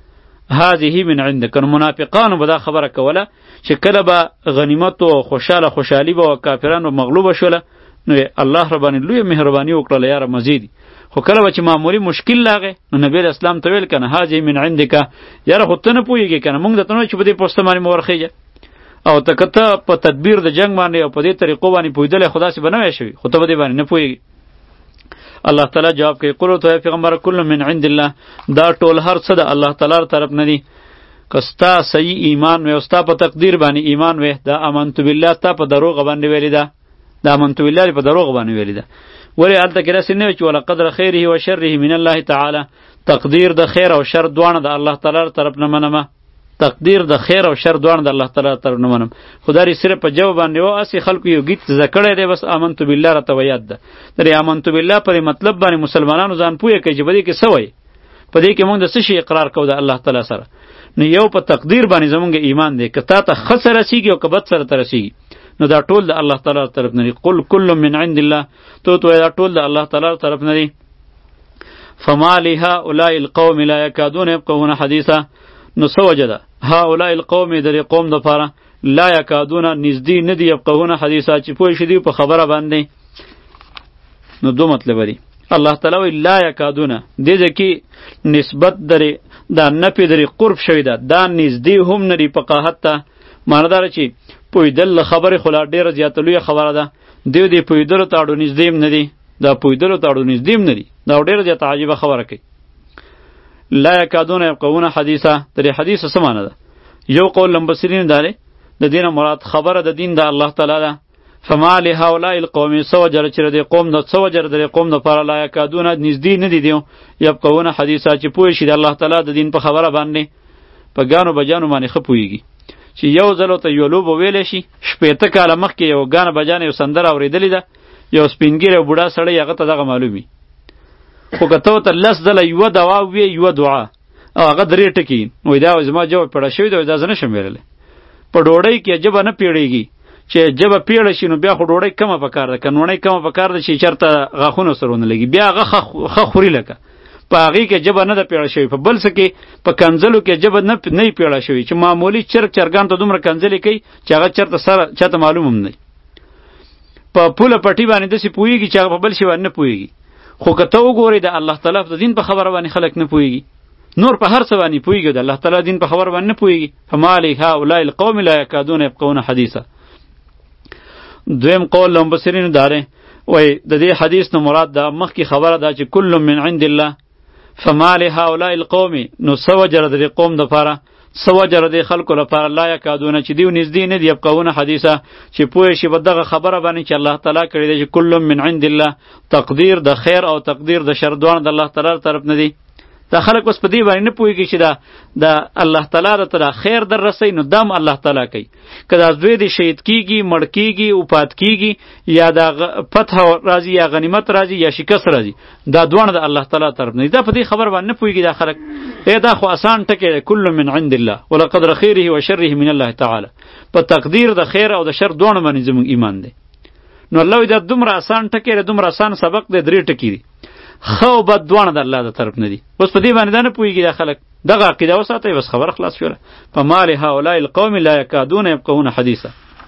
هذه من عندک. نو منافقانو به دا خبره کوله چې کله به غنیمت او خوشحاله خوشحالي به کافران به مغلوبه شوله نو الله ربانی لوی مهرباني وکړله یاره مزیدي. خو کله به چې معمولي مشکل لاغې نو نبی اسلام ته ویل کنه هذه من عندک، یاره خو ته نه پوهېږې که نه، مونږ درته نه وایو چې په دې پوسته باندې مو ورخېږه، او ته که ته په تدبیر د جنګ باندې او په دې طریقو باندې پوهېدلی خو داسې به نه وی شوي، خو ته په دې باندې نه پوهېږې. الله تعالی جواب کوي قل ورته وایه پیغمبره کل من عند الله، دا ټول هر څه د الله تعالی طرف نه دي. که ستا صحیح ایمان وی او ستا په تقدیر باندې ایمان وی، دا امنت بالله تا په دروغ باندې ویلې ده، دا امنت بالله په دروغ باندې ویلې ده. ولې هلته کې داسې نه وي چې ولقدر خیره و شره من الله تعالی، تقدیر د خیر او شر دواړه د الله تعالی طرف نه منمه، تقدیر د خیر او شر دواړه د الله تعالی طرف نه منم. خدای صرف په جواب باندې و اسی خلکو یو گیت ذکرې دی بس امنت بالله راته ویاد ده. درې امنت بالله پر مطلب باندې مسلمانانو ځان پوهه کوي چې بده کې سوي، په دې کې موږ د څه شي اقرار کوو د الله تعالی سره. نو یو په تقدیر باندې زمونږ ایمان دی، که تا ته ښه سره رسېږي او که بد سره ته رسېږي نو دا ټول د الله تعالی طرف نه دي. قل کل من عند الله، تو تو دا ټول د الله تعالی طرف نه دي. فما لهؤلاء القوم لا يكادون يفقهون حديثا، نو څه وجه ده هؤلاء القوم درې قوم د پاره لا یکادون نزدې نه دی یفقهون حدیثا چې پوه شي دی په خبره باندې. نو دو مطلب لري. الله تعالی وی لا یکادون دې ځکه نسبت درې دا نفی درې قرب شوی ده دا نزدې هم نری فقاهت ته معنی دار چې پویدل خبره خلا ډیره زیاته لوی خبره ده دیو دې پویدل تاړو نزدې هم ندی دا پویدل تاړو نزدې هم ندی دا ډیره زیاته عجیبه خبره کوي. لا یکادون یفقهون حدیثا درې حدیث څه معنی ده؟ یو قول لمبسرین داره د دینه مراد خبره د دین د الله تعالی ده. فما لهؤلاء القوم سوجر چې د قوم د سوجر د قوم د پر لا یکادون نزدې نه دي دیو یفقهون حدیثا چې پوه شي د الله تعالی د دین په خبره باندې په ګانو بجانو باندې خپويږي چې یو ځلو ته یو لوب ویل شي شپېته کاله مخکې یو ګان بجانه یو سندره اوریدلې ده یو سپینګیر او بوډا سړی هغه ته دغه معلومي خو کته ته لس ځله یو دوا وی یو دعا او هغه درې ټکی وای دا زما جواب پړه شوی دا ځنه نه شم ویلې په ډوړی کې جب نه پیړیږي چې جب پیړ شي نو بیا خو ډوړی کمه پکار ده کنونه کمه پکار ده چې چرته غاخونه سرونه لګي بیا هغه خ خوري لکه په هغه کې جب نه ده پیړ شوی په بل څه کې په کنزلو کې جب نه نه پیړ شوی چې معمولی چرګ چرګان ته دومره کنزلې کوي چې هغه چرته سره چاته معلوم هم نه په پوله پټی باندې د سی پویږي چې هغه په بل شي باندې پویږي خو کته وګوري د الله تعالی د دین په خبره باندې خلک نه پویږي نور په هر څه باندې پویږي د الله تعالی دین په خبره باندې نه پویږي. فمالی هؤلاء القوم لا یکادون یفقهون حدیثا. دویم قول لمبسرین داره وای د دې حدیث نو مراد د مخکی خبره ده چې کل من عند الله فمالی هؤلاء القوم نو سوجر د قوم د پاره سوجر د خلکو لپاره لا یکادون چې دیو نږدې نه دی یفقهون حدیثا چې پوه شي په دغه خبره باندې چې الله تعالی کړی دی چې کل من عند الله تقدیر د خیر او تقدیر د شر دوان د الله تعالی طرف نه دی. دا خلک اوس په دې باندې نه پوهیږي چې دا د الله تعالی ته خیر در رسي نو دم الله تعالی کوي کله دوی د شهید کیږي مړ کیږي او پات کیږي یا د فتح راځي یا غنیمت راځي یا شکست راځي دا دوه د الله تعالی طرف نه دا په دې خبر باندې نه پوهیږي دا خلک اې دا خو آسان ټکی کل من عند الله ولقد خیره و شره من الله تعالی په تقدیر د خیر او د شر دوه باندې زموږ ایمان دی. نو الله دا دومره آسان ټکی دومره آسان سبق دی درې ټکی دی خو بد دوانه د الله د طرف نه دي اوس په دې باندې نه پوهیږي دا خلک دغه عقیده وساتئ بس خبر خلاص شوله. فما لهؤلاء القوم لا یکادون یفقهون حدیثا.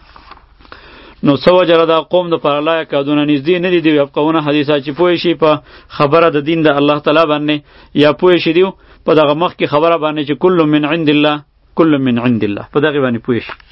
نو سوجر دا قوم د پر لا یکادون نږدې نه دي دی یفقهون حدیثا چې پوه شي په خبره د دین د الله تعالی باندې یا پوه شي دی په دغه مخ کې خبره باندې چې کل من عند الله کل من عند الله په دغه باندې پوه شي.